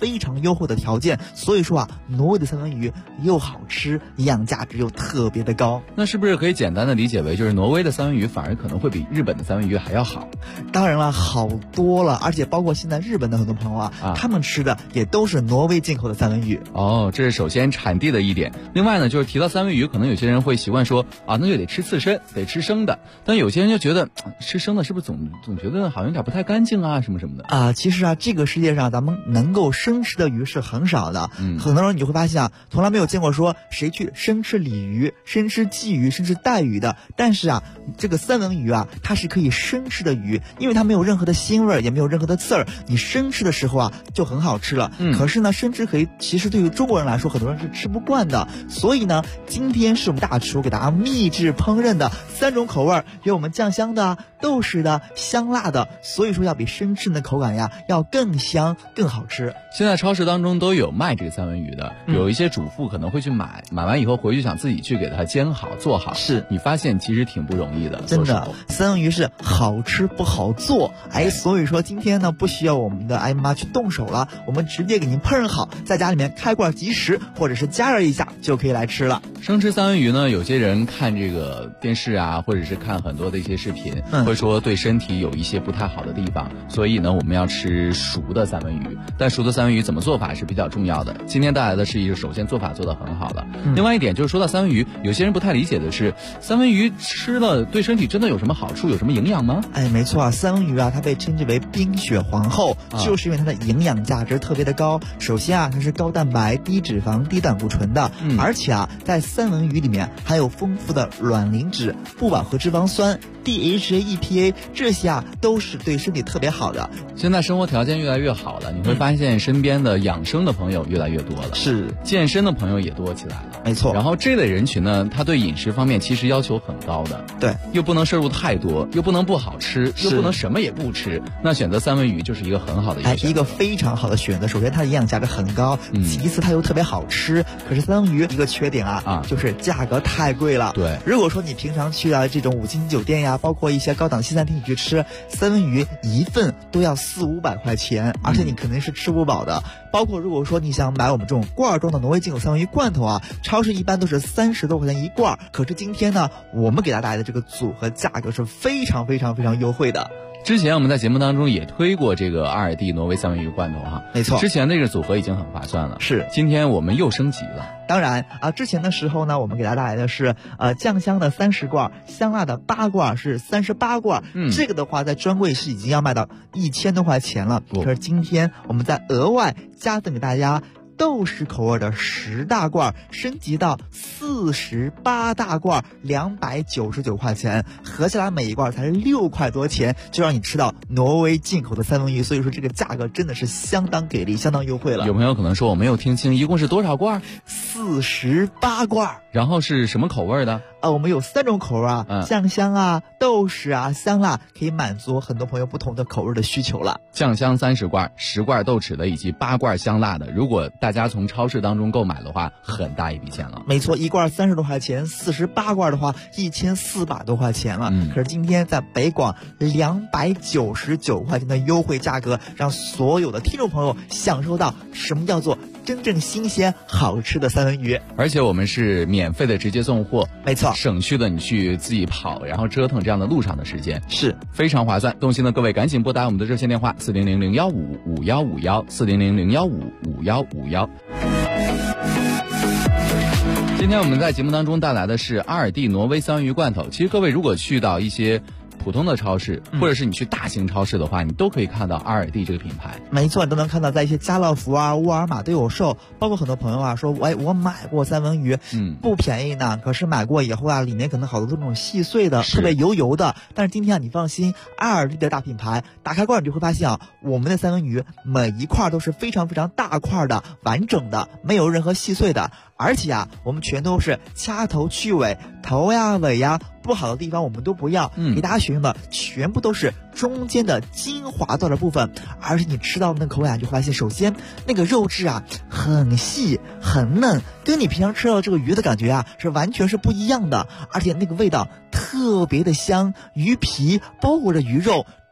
非常优厚的条件，所以说啊，挪威的三文鱼又好吃，营养价值又特别的高。 那是不是可以简单的理解为，就是挪威的三文鱼反而可能会比日本的三文鱼还要好？ 当然了，好多了，而且包括现在日本的很多朋友啊，他们吃的也都是挪威进口的三文鱼。 哦，这是首先产地的一点。另外呢，就是提到三文鱼，可能有些人会习惯说啊，那就得吃刺身，得吃生的。但有些人就觉得吃生的是不是总觉得好像有点不太干净啊，什么什么的啊。其实啊，这个世界上咱们能够生吃的鱼是很少的。很多人你会发现啊，从来没有见过说谁去生吃鲤鱼、生吃鲫鱼、生吃带鱼的。但是啊，这个三文鱼啊，它是可以生吃的鱼，因为它没有任何的腥味，也没有任何的刺儿，你生吃的时候啊就很好吃了。可是呢，生吃其实对于中国人来说，很多人是吃不惯的。所以呢，今天是我们大厨给大家秘制烹饪的3种口味，有我们酱香的、豆豉的、香辣的，所以说要比生吃的口感呀要更香更好吃。 现在超市当中都有卖这个三文鱼的，有一些主妇可能会去买完以后回去想自己去给它煎好做好。 是， 你发现其实挺不容易的， 真的。三文鱼是好吃不好做，所以说今天呢不需要我们的艾妈去动手了，我们直接给您烹饪好，在家里面开罐即食，或者是加热一下就可以来吃了。 生吃三文鱼呢，有些人看这个电视啊，或者是看很多的一些视频，会说对身体有一些不太好的地方，所以呢我们要吃熟的三文鱼。但熟的三文鱼怎么做法是比较重要的。今天带来的是一个首先做法做得很好了，另外一点就是说到三文鱼，有些人不太理解的是，三文鱼吃了对身体真的有什么好处，有什么营养吗？ 没错啊，三文鱼啊它被称之为冰雪皇后，就是因为它的营养价值特别的高。首先啊，它是高蛋白、低脂肪、低胆固醇的，而且啊在三文鱼里面含有丰富的卵磷脂、不饱和脂肪酸、DHA、EPA， 这些啊都是对身体特别好的。 现在生活条件越来越好了，你会发现身边的养生的朋友越来越多了， 是健身的朋友也多起来了， 没错。 然后这类人群呢，他对饮食方面其实要求很高的， 对， 又不能摄入太多，又不能不好吃，又不能什么也不吃，那选择三文鱼就是一个很好的一个非常好的选择。首先它的营养价值很高，其次它又特别好吃。可是三文鱼一个缺点啊，就是价格太贵了。 对， 如果说你平常去这种5星级酒店呀，包括一些高档西餐厅你去吃三文鱼，一份都要400-500块钱，而且你肯定是吃不饱的。包括如果说你想买我们这种罐装的挪威进口三文鱼罐头啊，超市一般都是30多块钱一罐。可是今天呢，我们给大家带来的这个组合价格是非常非常非常优惠的。 之前我们在节目当中也推过这个阿尔蒂挪威三文鱼罐头哈， 没错， 之前那个组合已经很划算了， 是， 今天我们又升级了。 当然啊，之前的时候呢，我们给大家带来的是酱香的30罐，香辣的8罐是38罐，这个的话在专柜是已经要卖到1000多块钱了。可是今天我们再额外加赠给大家豆豉口味的10大罐，升级到48大罐，299块钱，合起来每一罐才是6块多钱，就让你吃到挪威进口的三文鱼。所以说这个价格真的是相当给力，相当优惠了。 有朋友可能说我没有听清，一共是多少罐 ？48罐。 然后是什么口味的？ 我们有3种口味啊，酱香啊、豆豉啊、香辣，可以满足很多朋友不同的口味的需求了。 酱香30罐、10罐豆豉的，以及8罐香辣的。如果大家从超市当中购买的话，很大一笔钱了。 没错，一罐30多块钱，48罐的话1400多块钱了。可是今天在北广299块钱的优惠价格，让所有的听众朋友享受到什么叫做真正新鲜好吃的三文鱼。 而且我们是免费的直接送货， 没错， 省去了你去自己跑然后折腾这样的路上的时间， 是非常划算。动心的各位赶紧拨打我们的热线电话400-015-5151，400-015-5151。今天我们在节目当中带来的是阿尔蒂挪威三文鱼罐头。其实各位如果去到一些普通的超市，或者是你去大型超市的话，你都可以看到阿尔蒂这个品牌。 没错，你都能看到在一些家乐福啊、沃尔玛都有售。包括很多朋友啊说，我买过三文鱼，不便宜呢，可是买过以后啊，里面可能好多这种细碎的，特别油油的。但是今天啊，你放心，阿尔蒂的大品牌，打开罐你就会发现啊，我们的三文鱼每一块都是非常非常大块的、完整的，没有任何细碎的。而且啊，我们全都是掐头去尾，头呀尾呀不好的地方我们都不要，给大家选用的全部都是中间的精华段的部分。而且你吃到那个口感就会发现，首先那个肉质啊很细很嫩，跟你平常吃到这个鱼的感觉啊是完全是不一样的。而且那个味道特别的香，鱼皮包裹着鱼肉，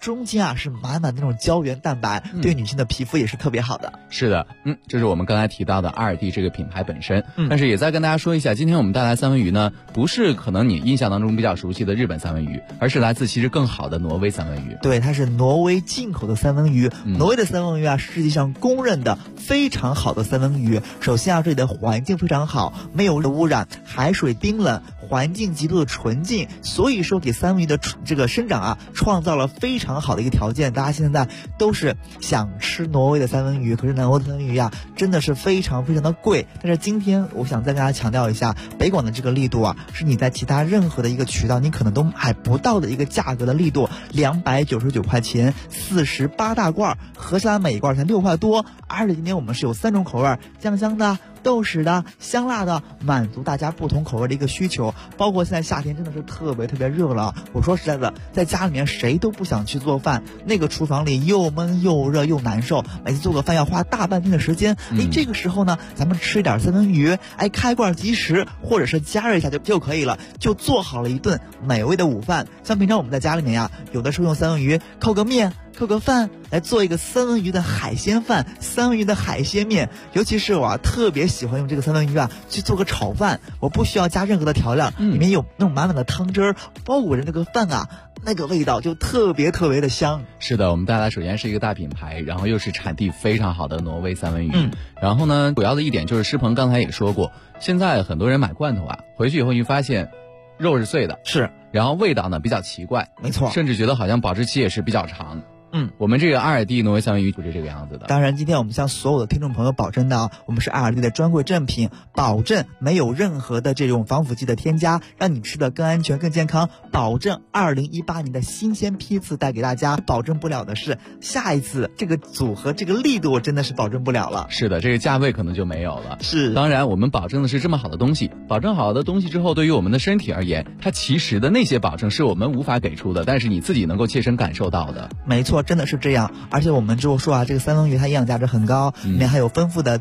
中间啊是满满的那种胶原蛋白，对女性的皮肤也是特别好的。 是的，这是我们刚才提到的阿尔蒂这个品牌本身。但是也再跟大家说一下，今天我们带来三文鱼呢，不是可能你印象当中比较熟悉的日本三文鱼，而是来自其实更好的挪威三文鱼。 对，它是挪威进口的三文鱼。挪威的三文鱼啊，是世界上公认的非常好的三文鱼。首先啊，这里的环境非常好，没有污染，海水冰冷，环境极度的纯净，所以说给三文鱼的这个生长啊，创造了非常好的一个条件。大家现在都是想吃挪威的三文鱼，可是挪威的三文鱼啊，真的是非常非常的贵。但是今天我想再跟大家强调一下，北广的这个力度啊，是你在其他任何的一个渠道你可能都买不到的一个价格的力度，299块钱，48大罐，合起来每一罐才6块多。而且今天我们是有3种口味，酱香的、豆豉的、香辣的，满足大家不同口味的一个需求。包括现在夏天真的是特别特别热了，我说实在的，在家里面谁都不想去做饭，那个厨房里又闷又热又难受，每次做个饭要花大半天的时间。这个时候呢，咱们吃一点三文鱼，开罐即食，或者是加热一下就可以了，就做好了一顿美味的午饭。像平常我们在家里面呀，有的时候用三文鱼扣个面、扣个饭，来做一个三文鱼的海鲜饭、三文鱼的海鲜面。尤其是我啊，特别喜欢用这个三文鱼啊去做个炒饭，我不需要加任何的调料，里面有那种满满的汤汁儿包裹着那个饭啊，那个味道就特别特别的香。 是的，我们带来首先是一个大品牌，然后又是产地非常好的挪威三文鱼。然后呢，主要的一点就是施鹏刚才也说过，现在很多人买罐头啊，回去以后你发现肉是碎的， 是， 然后味道呢比较奇怪， 没错， 甚至觉得好像保质期也是比较长。我们这个阿尔蒂挪威三文鱼不是这个样子的。 当然今天我们向所有的听众朋友保证的，我们是阿尔蒂的专柜正品，保证没有任何的这种防腐剂的添加，让你吃的更安全更健康，保证2018年的新鲜批次带给大家。保证不了的是下一次这个组合这个力度真的是保证不了了。 是的，这个价位可能就没有了。 是， 当然我们保证的是这么好的东西，保证好的东西之后，对于我们的身体而言，它其实的那些保证是我们无法给出的，但是你自己能够切身感受到的。 没错，真的是这样。而且我们之后说啊，这个三文鱼它营养价值很高，里面还有丰富的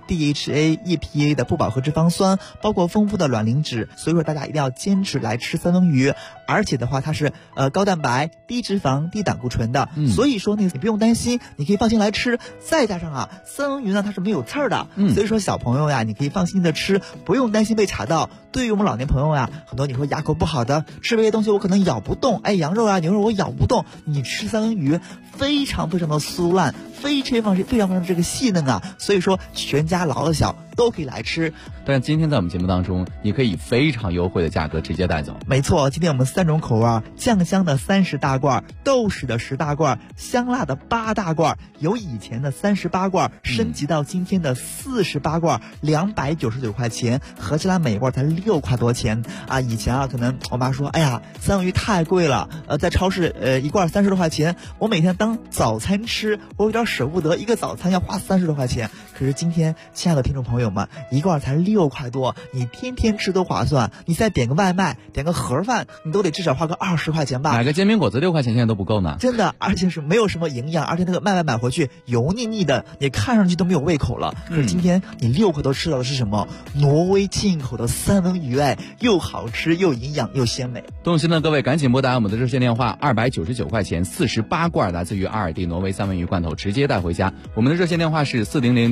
DHA、EPA 的不饱和脂肪酸，包括丰富的卵磷脂，所以说大家一定要坚持来吃三文鱼。而且的话，它是高蛋白、低脂肪、低胆固醇的，所以说你不用担心，你可以放心来吃。再加上啊，三文鱼呢它是没有刺儿的，所以说小朋友呀，你可以放心的吃，不用担心被卡到。对于我们老年朋友呀，很多你说牙口不好的，吃这些东西我可能咬不动，羊肉啊、牛肉我咬不动，你吃三文鱼非常非常的酥烂，非常非常的这个细嫩啊，所以说全家老的小都可以来吃。 但是今天在我们节目当中，你可以非常优惠的价格直接带走。 没错，今天我们3种口味，酱香的30大罐，豆豉的10大罐，香辣的8大罐，由以前的38罐升级到今天的48罐，299块钱，合起来每罐才6块多钱啊！以前啊，可能我妈说，哎呀，三文鱼太贵了，在超市一罐30多块钱，我每天当早餐吃，我有点舍不得，一个早餐要花30多块钱。可是今天，亲爱的听众朋友们，一罐才6块多，你天天吃都划算。你再点个外卖，点个盒饭，你都得至少花个20块钱吧。 买个煎饼果子6块钱现在都不够呢。 真的，而且是没有什么营养，而且那个外卖买回去油腻腻的，你看上去都没有胃口了。可是今天你6块多吃到的是什么？挪威进口的三文鱼，又好吃又营养又鲜美。 动心的各位赶紧拨打我们的热线电话，299块钱48罐来自于阿尔蒂挪威三文鱼罐头，直接带回家。我们的热线电话是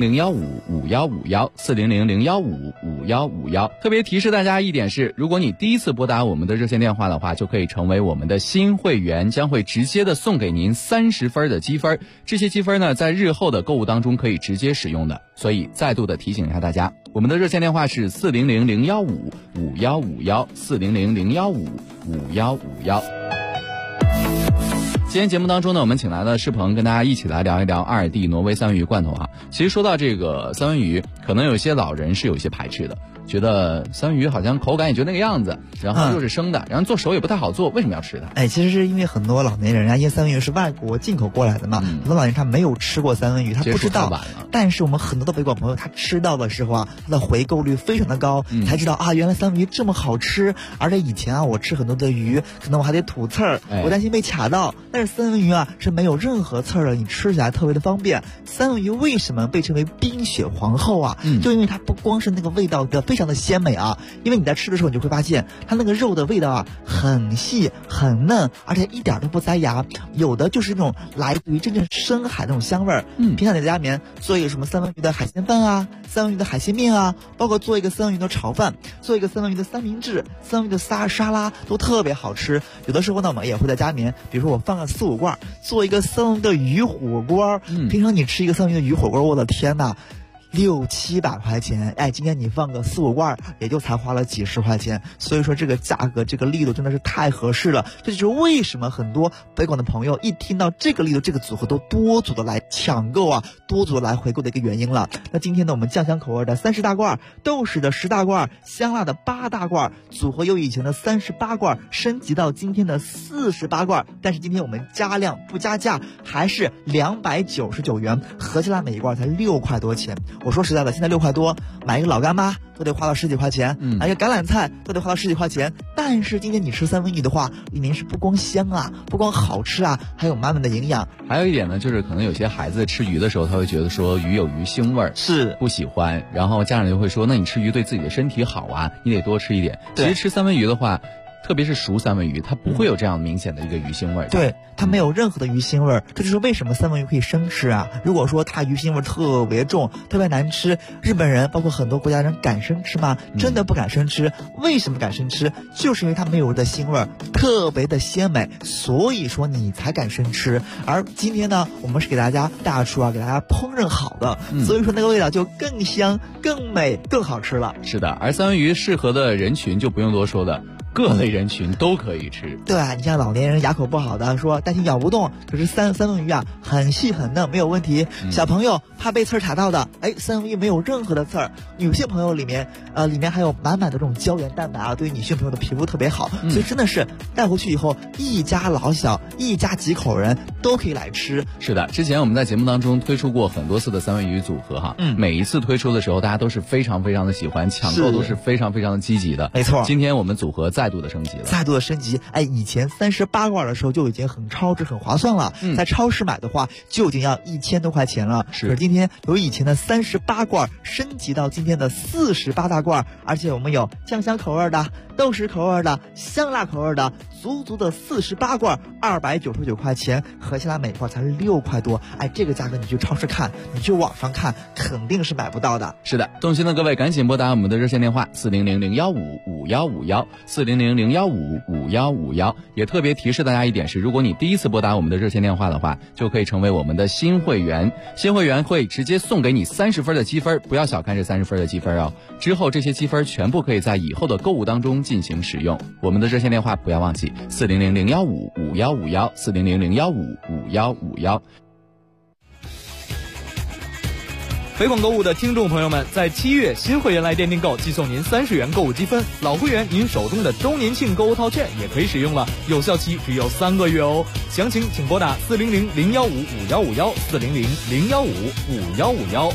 400-015-5151，400-015-5151。特别提示大家一点是，如果你第一次拨打我们的热线电话的话，就可以成为我们的新会员，将会直接的送给您30分的积分。这些积分呢，在日后的购物当中可以直接使用的。所以再度的提醒一下大家，我们的热线电话是400-015-5151，400-015-5151。今天节目当中呢，我们请来了施鹏，跟大家一起来聊一聊阿尔蒂挪威三文鱼罐头啊。其实说到这个三文鱼，可能有些老人是有些排斥的，觉得三文鱼好像口感也就那个样子，然后又是生的，然后做熟也不太好做，为什么要吃它？ 其实是因为很多老年人，因为三文鱼是外国进口过来的嘛，很多老年人他没有吃过三文鱼，他不知道。但是我们很多的北广朋友，他吃到的时候啊，他的回购率非常的高，才知道啊，原来三文鱼这么好吃。而且以前啊，我吃很多的鱼，可能我还得吐刺儿，我担心被卡到。但是三文鱼啊是没有任何刺儿的，你吃起来特别的方便。三文鱼为什么被称为冰雪皇后啊？就因为它不光是那个味道的非常常的鲜美啊，因为你在吃的时候你就会发现它那个肉的味道啊很细很嫩，而且一点都不塞牙，有的就是那种来自于真正深海那种香味儿。平常你在家里面做一个什么三文鱼的海鲜饭啊，三文鱼的海鲜面啊，包括做一个三文鱼的炒饭，做一个三文鱼的三明治，三文鱼的沙拉都特别好吃。有的时候呢我们也会在家里面，比如说我放个4-5罐做一个三文鱼的鱼火锅。平常你吃一个三文鱼的鱼火锅，我的天哪，600-700块钱，哎，今天你放个4-5罐，也就才花了几十块钱，所以说这个价格这个力度真的是太合适了。这就是为什么很多北广的朋友一听到这个力度这个组合都多组的来抢购啊，多组的来回购的一个原因了。那今天呢我们酱香口味的30大罐，豆豉的10大罐，香辣的8大罐，组合由以前的38罐升级到今天的48罐，但是今天我们加量不加价，还是299元，合起来每一罐才6块多钱。我说实在的，现在6块多买一个老干妈都得花到10几块钱，买一个橄榄菜都得花到10几块钱。但是今天你吃三文鱼的话，里面是不光香啊，不光好吃啊，还有满满的营养。 还有一点呢，就是可能有些孩子吃鱼的时候，他会觉得说鱼有鱼腥味儿， 是不喜欢，然后家长就会说，那你吃鱼对自己的身体好啊，你得多吃一点。其实吃三文鱼的话，特别是熟三文鱼，它不会有这样明显的一个鱼腥味。 对，它没有任何的鱼腥味，这就是为什么三文鱼可以生吃啊。如果说它鱼腥味特别重，特别难吃，日本人包括很多国家人敢生吃吗？真的不敢生吃。为什么敢生吃？就是因为它没有的腥味，特别的鲜美，所以说你才敢生吃。而今天呢，我们是给大家大厨啊，给大家烹饪好的，所以说那个味道就更香、更美、更好吃了。 是的，而三文鱼适合的人群就不用多说的。各类人群都可以吃。 对啊，你像老年人牙口不好的，说担心咬不动，可是三文鱼啊很细很嫩，没有问题。小朋友怕被刺儿卡到的，哎，三文鱼没有任何的刺儿。女性朋友里面还有满满的这种胶原蛋白啊，对于女性朋友的皮肤特别好，所以真的是带回去以后，一家老小一家几口人都可以来吃。 是的，之前我们在节目当中推出过很多次的三文鱼组合哈，每一次推出的时候，大家都是非常非常的喜欢，抢购都是非常非常的积极的。 没错， 今天我们组合再度的升级了， 哎，以前38罐的时候就已经很超值很划算了，在超市买的话就已经要1000多块钱了。可是今天由以前的38罐升级到今天的48大罐，而且我们有酱香口味的、豆豉口味的、香辣口味的，足的48罐299块钱，合起来每罐才是6块多。哎，这个价格你去超市看，你去网上看，肯定是买不到的。 是的，动心的各位赶紧拨打我们的热线电话400-015-5151，400-015-5151。也特别提示大家一点是，如果你第一次拨打我们的热线电话的话，就可以成为我们的新会员。新会员会直接送给你30分的积分，不要小看这30分的积分哦。之后这些积分全部可以在以后的购物当中进行使用。我们的热线电话不要忘记400-015-5151，400-015-5151。 北广购物的听众朋友们，在7月新会员来电订购，寄送您30元购物积分；老会员您手中的周年庆购物套券也可以使用了，有效期只有3个月哦。详情请拨打400-015-5151，400-015-5151。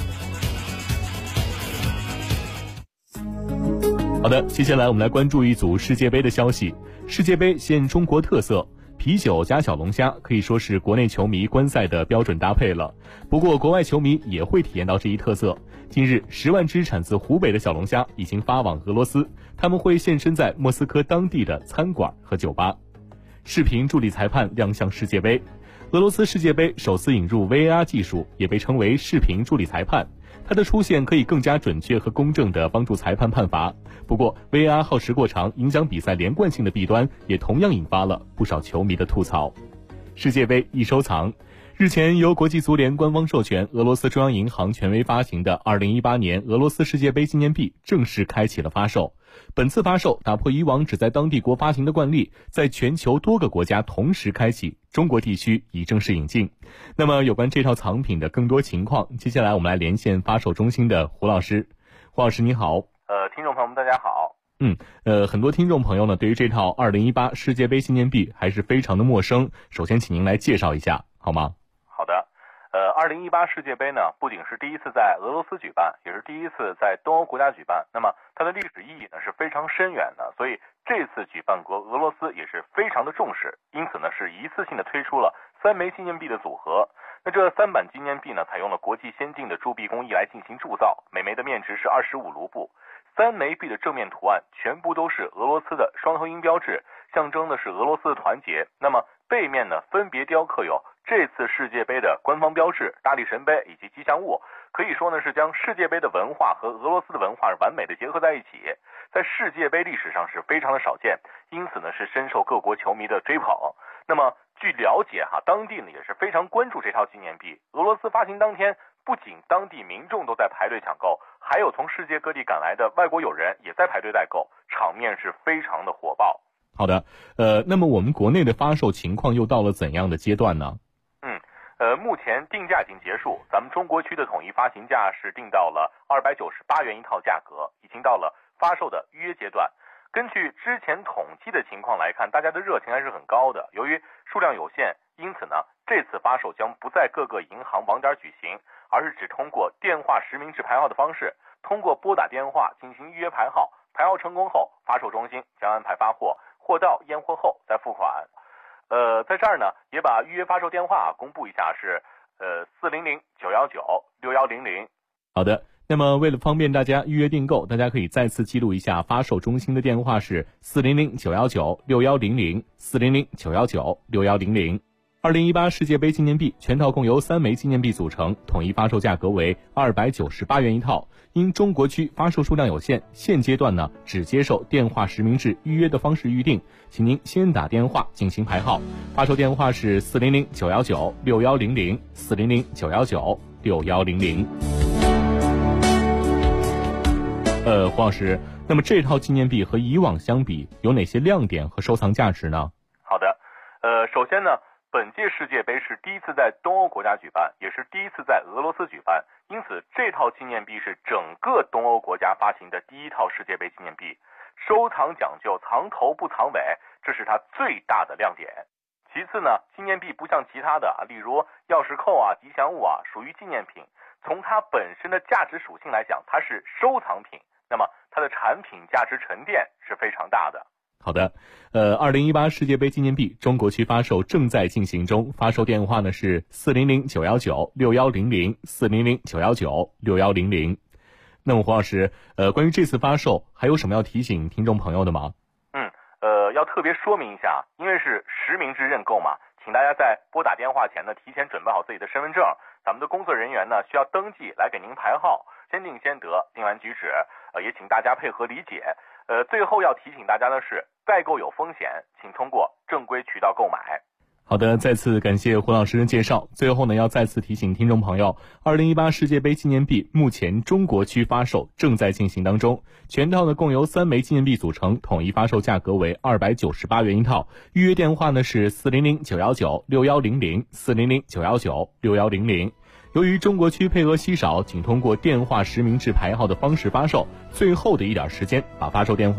好的，接下来我们来关注一组世界杯的消息。世界杯现中国特色，啤酒加小龙虾可以说是国内球迷观赛的标准搭配了。不过国外球迷也会体验到这一特色。近日10万只产自湖北的小龙虾已经发往俄罗斯，他们会现身在莫斯科当地的餐馆和酒吧。视频助理裁判亮相世界杯。俄罗斯世界杯首次引入 VAR 技术，也被称为视频助理裁判。它的出现可以更加准确和公正地帮助裁判判罚。不过 VAR 耗时过长，影响比赛连贯性的弊端也同样引发了不少球迷的吐槽。世界杯易收藏。日前由国际足联官方授权，俄罗斯中央银行权威发行的2018年俄罗斯世界杯纪念币正式开启了发售。本次发售打破以往只在当地国发行的惯例，在全球多个国家同时开启，中国地区已正式引进。那么有关这套藏品的更多情况，接下来我们来连线发售中心的胡老师。胡老师你好。 听众朋友们大家好。 很多听众朋友呢对于这套2018世界杯纪念币还是非常的陌生，首先请您来介绍一下好吗？ 好的。2018世界杯呢，不仅是第一次在俄罗斯举办，也是第一次在东欧国家举办。那么它的历史意义呢是非常深远的，所以这次举办国俄罗斯也是非常的重视，因此呢是一次性的推出了3枚纪念币的组合。那这3版纪念币呢，采用了国际先进的铸币工艺来进行铸造，每枚的面值是25卢布。3枚币的正面图案全部都是俄罗斯的双头鹰标志，象征的是俄罗斯的团结。那么背面呢，分别雕刻有这次世界杯的官方标志、大力神杯以及吉祥物，可以说呢是将世界杯的文化和俄罗斯的文化完美的结合在一起，在世界杯历史上是非常的少见，因此呢是深受各国球迷的追捧。那么据了解当地呢也是非常关注这套纪念币。俄罗斯发行当天，不仅当地民众都在排队抢购，还有从世界各地赶来的外国友人也在排队代购，场面是非常的火爆。 好的，那么我们国内的发售情况又到了怎样的阶段呢？ 目前定价已经结束，咱们中国区的统一发行价是定到了298元一套价格，已经到了发售的预约阶段。根据之前统计的情况来看，大家的热情还是很高的。由于数量有限，因此呢，这次发售将不在各个银行网点举行，而是只通过电话实名制排号的方式，通过拨打电话进行预约排号，排号成功后，发售中心将安排发货，货到验货后再付款。在这儿呢，也把预约发售电话公布一下，是400-919-6100。 好的，那么为了方便大家预约订购，大家可以再次记录一下发售中心的电话是400-919-6100 400-919-6100。2018世界杯纪念币全套共由3枚纪念币组成，统一发售价格为298元一套。因中国区发售数量有限，现阶段呢只接受电话实名制预约的方式预定，请您先打电话进行排号。发售电话是400-919-6100 400-919-6100。黄老师，那么这套纪念币和以往相比有哪些亮点和收藏价值呢？ 好的，首先呢，本届世界杯是第一次在东欧国家举办，也是第一次在俄罗斯举办，因此这套纪念币是整个东欧国家发行的第一套世界杯纪念币。收藏讲究藏头不藏尾，这是它最大的亮点。其次呢，纪念币不像其他的例如钥匙扣吉祥物属于纪念品，从它本身的价值属性来讲，它是收藏品，那么它的产品价值沉淀是非常大的。 好的，2018世界杯纪念币中国区发售正在进行中，发售电话呢是400-919-6100 400-919-6100。那么黄老师，关于这次发售还有什么要提醒听众朋友的吗？ 要特别说明一下，因为是实名制认购嘛，请大家在拨打电话前呢，提前准备好自己的身份证，咱们的工作人员呢需要登记来给您排号，先定先得，定完举止，也请大家配合理解。最后要提醒大家的是，代购有风险，请通过正规渠道购买。 好的，再次感谢胡老师的介绍。最后呢，要再次提醒听众朋友，2018世界杯纪念币目前中国区发售正在进行当中，全套呢共由3枚纪念币组成，统一发售价格为298元一套。预约电话呢是400-919-6100 400-919-6100。由于中国区配额稀少，仅通过电话实名制排号的方式发售，最后的一点时间把发售电话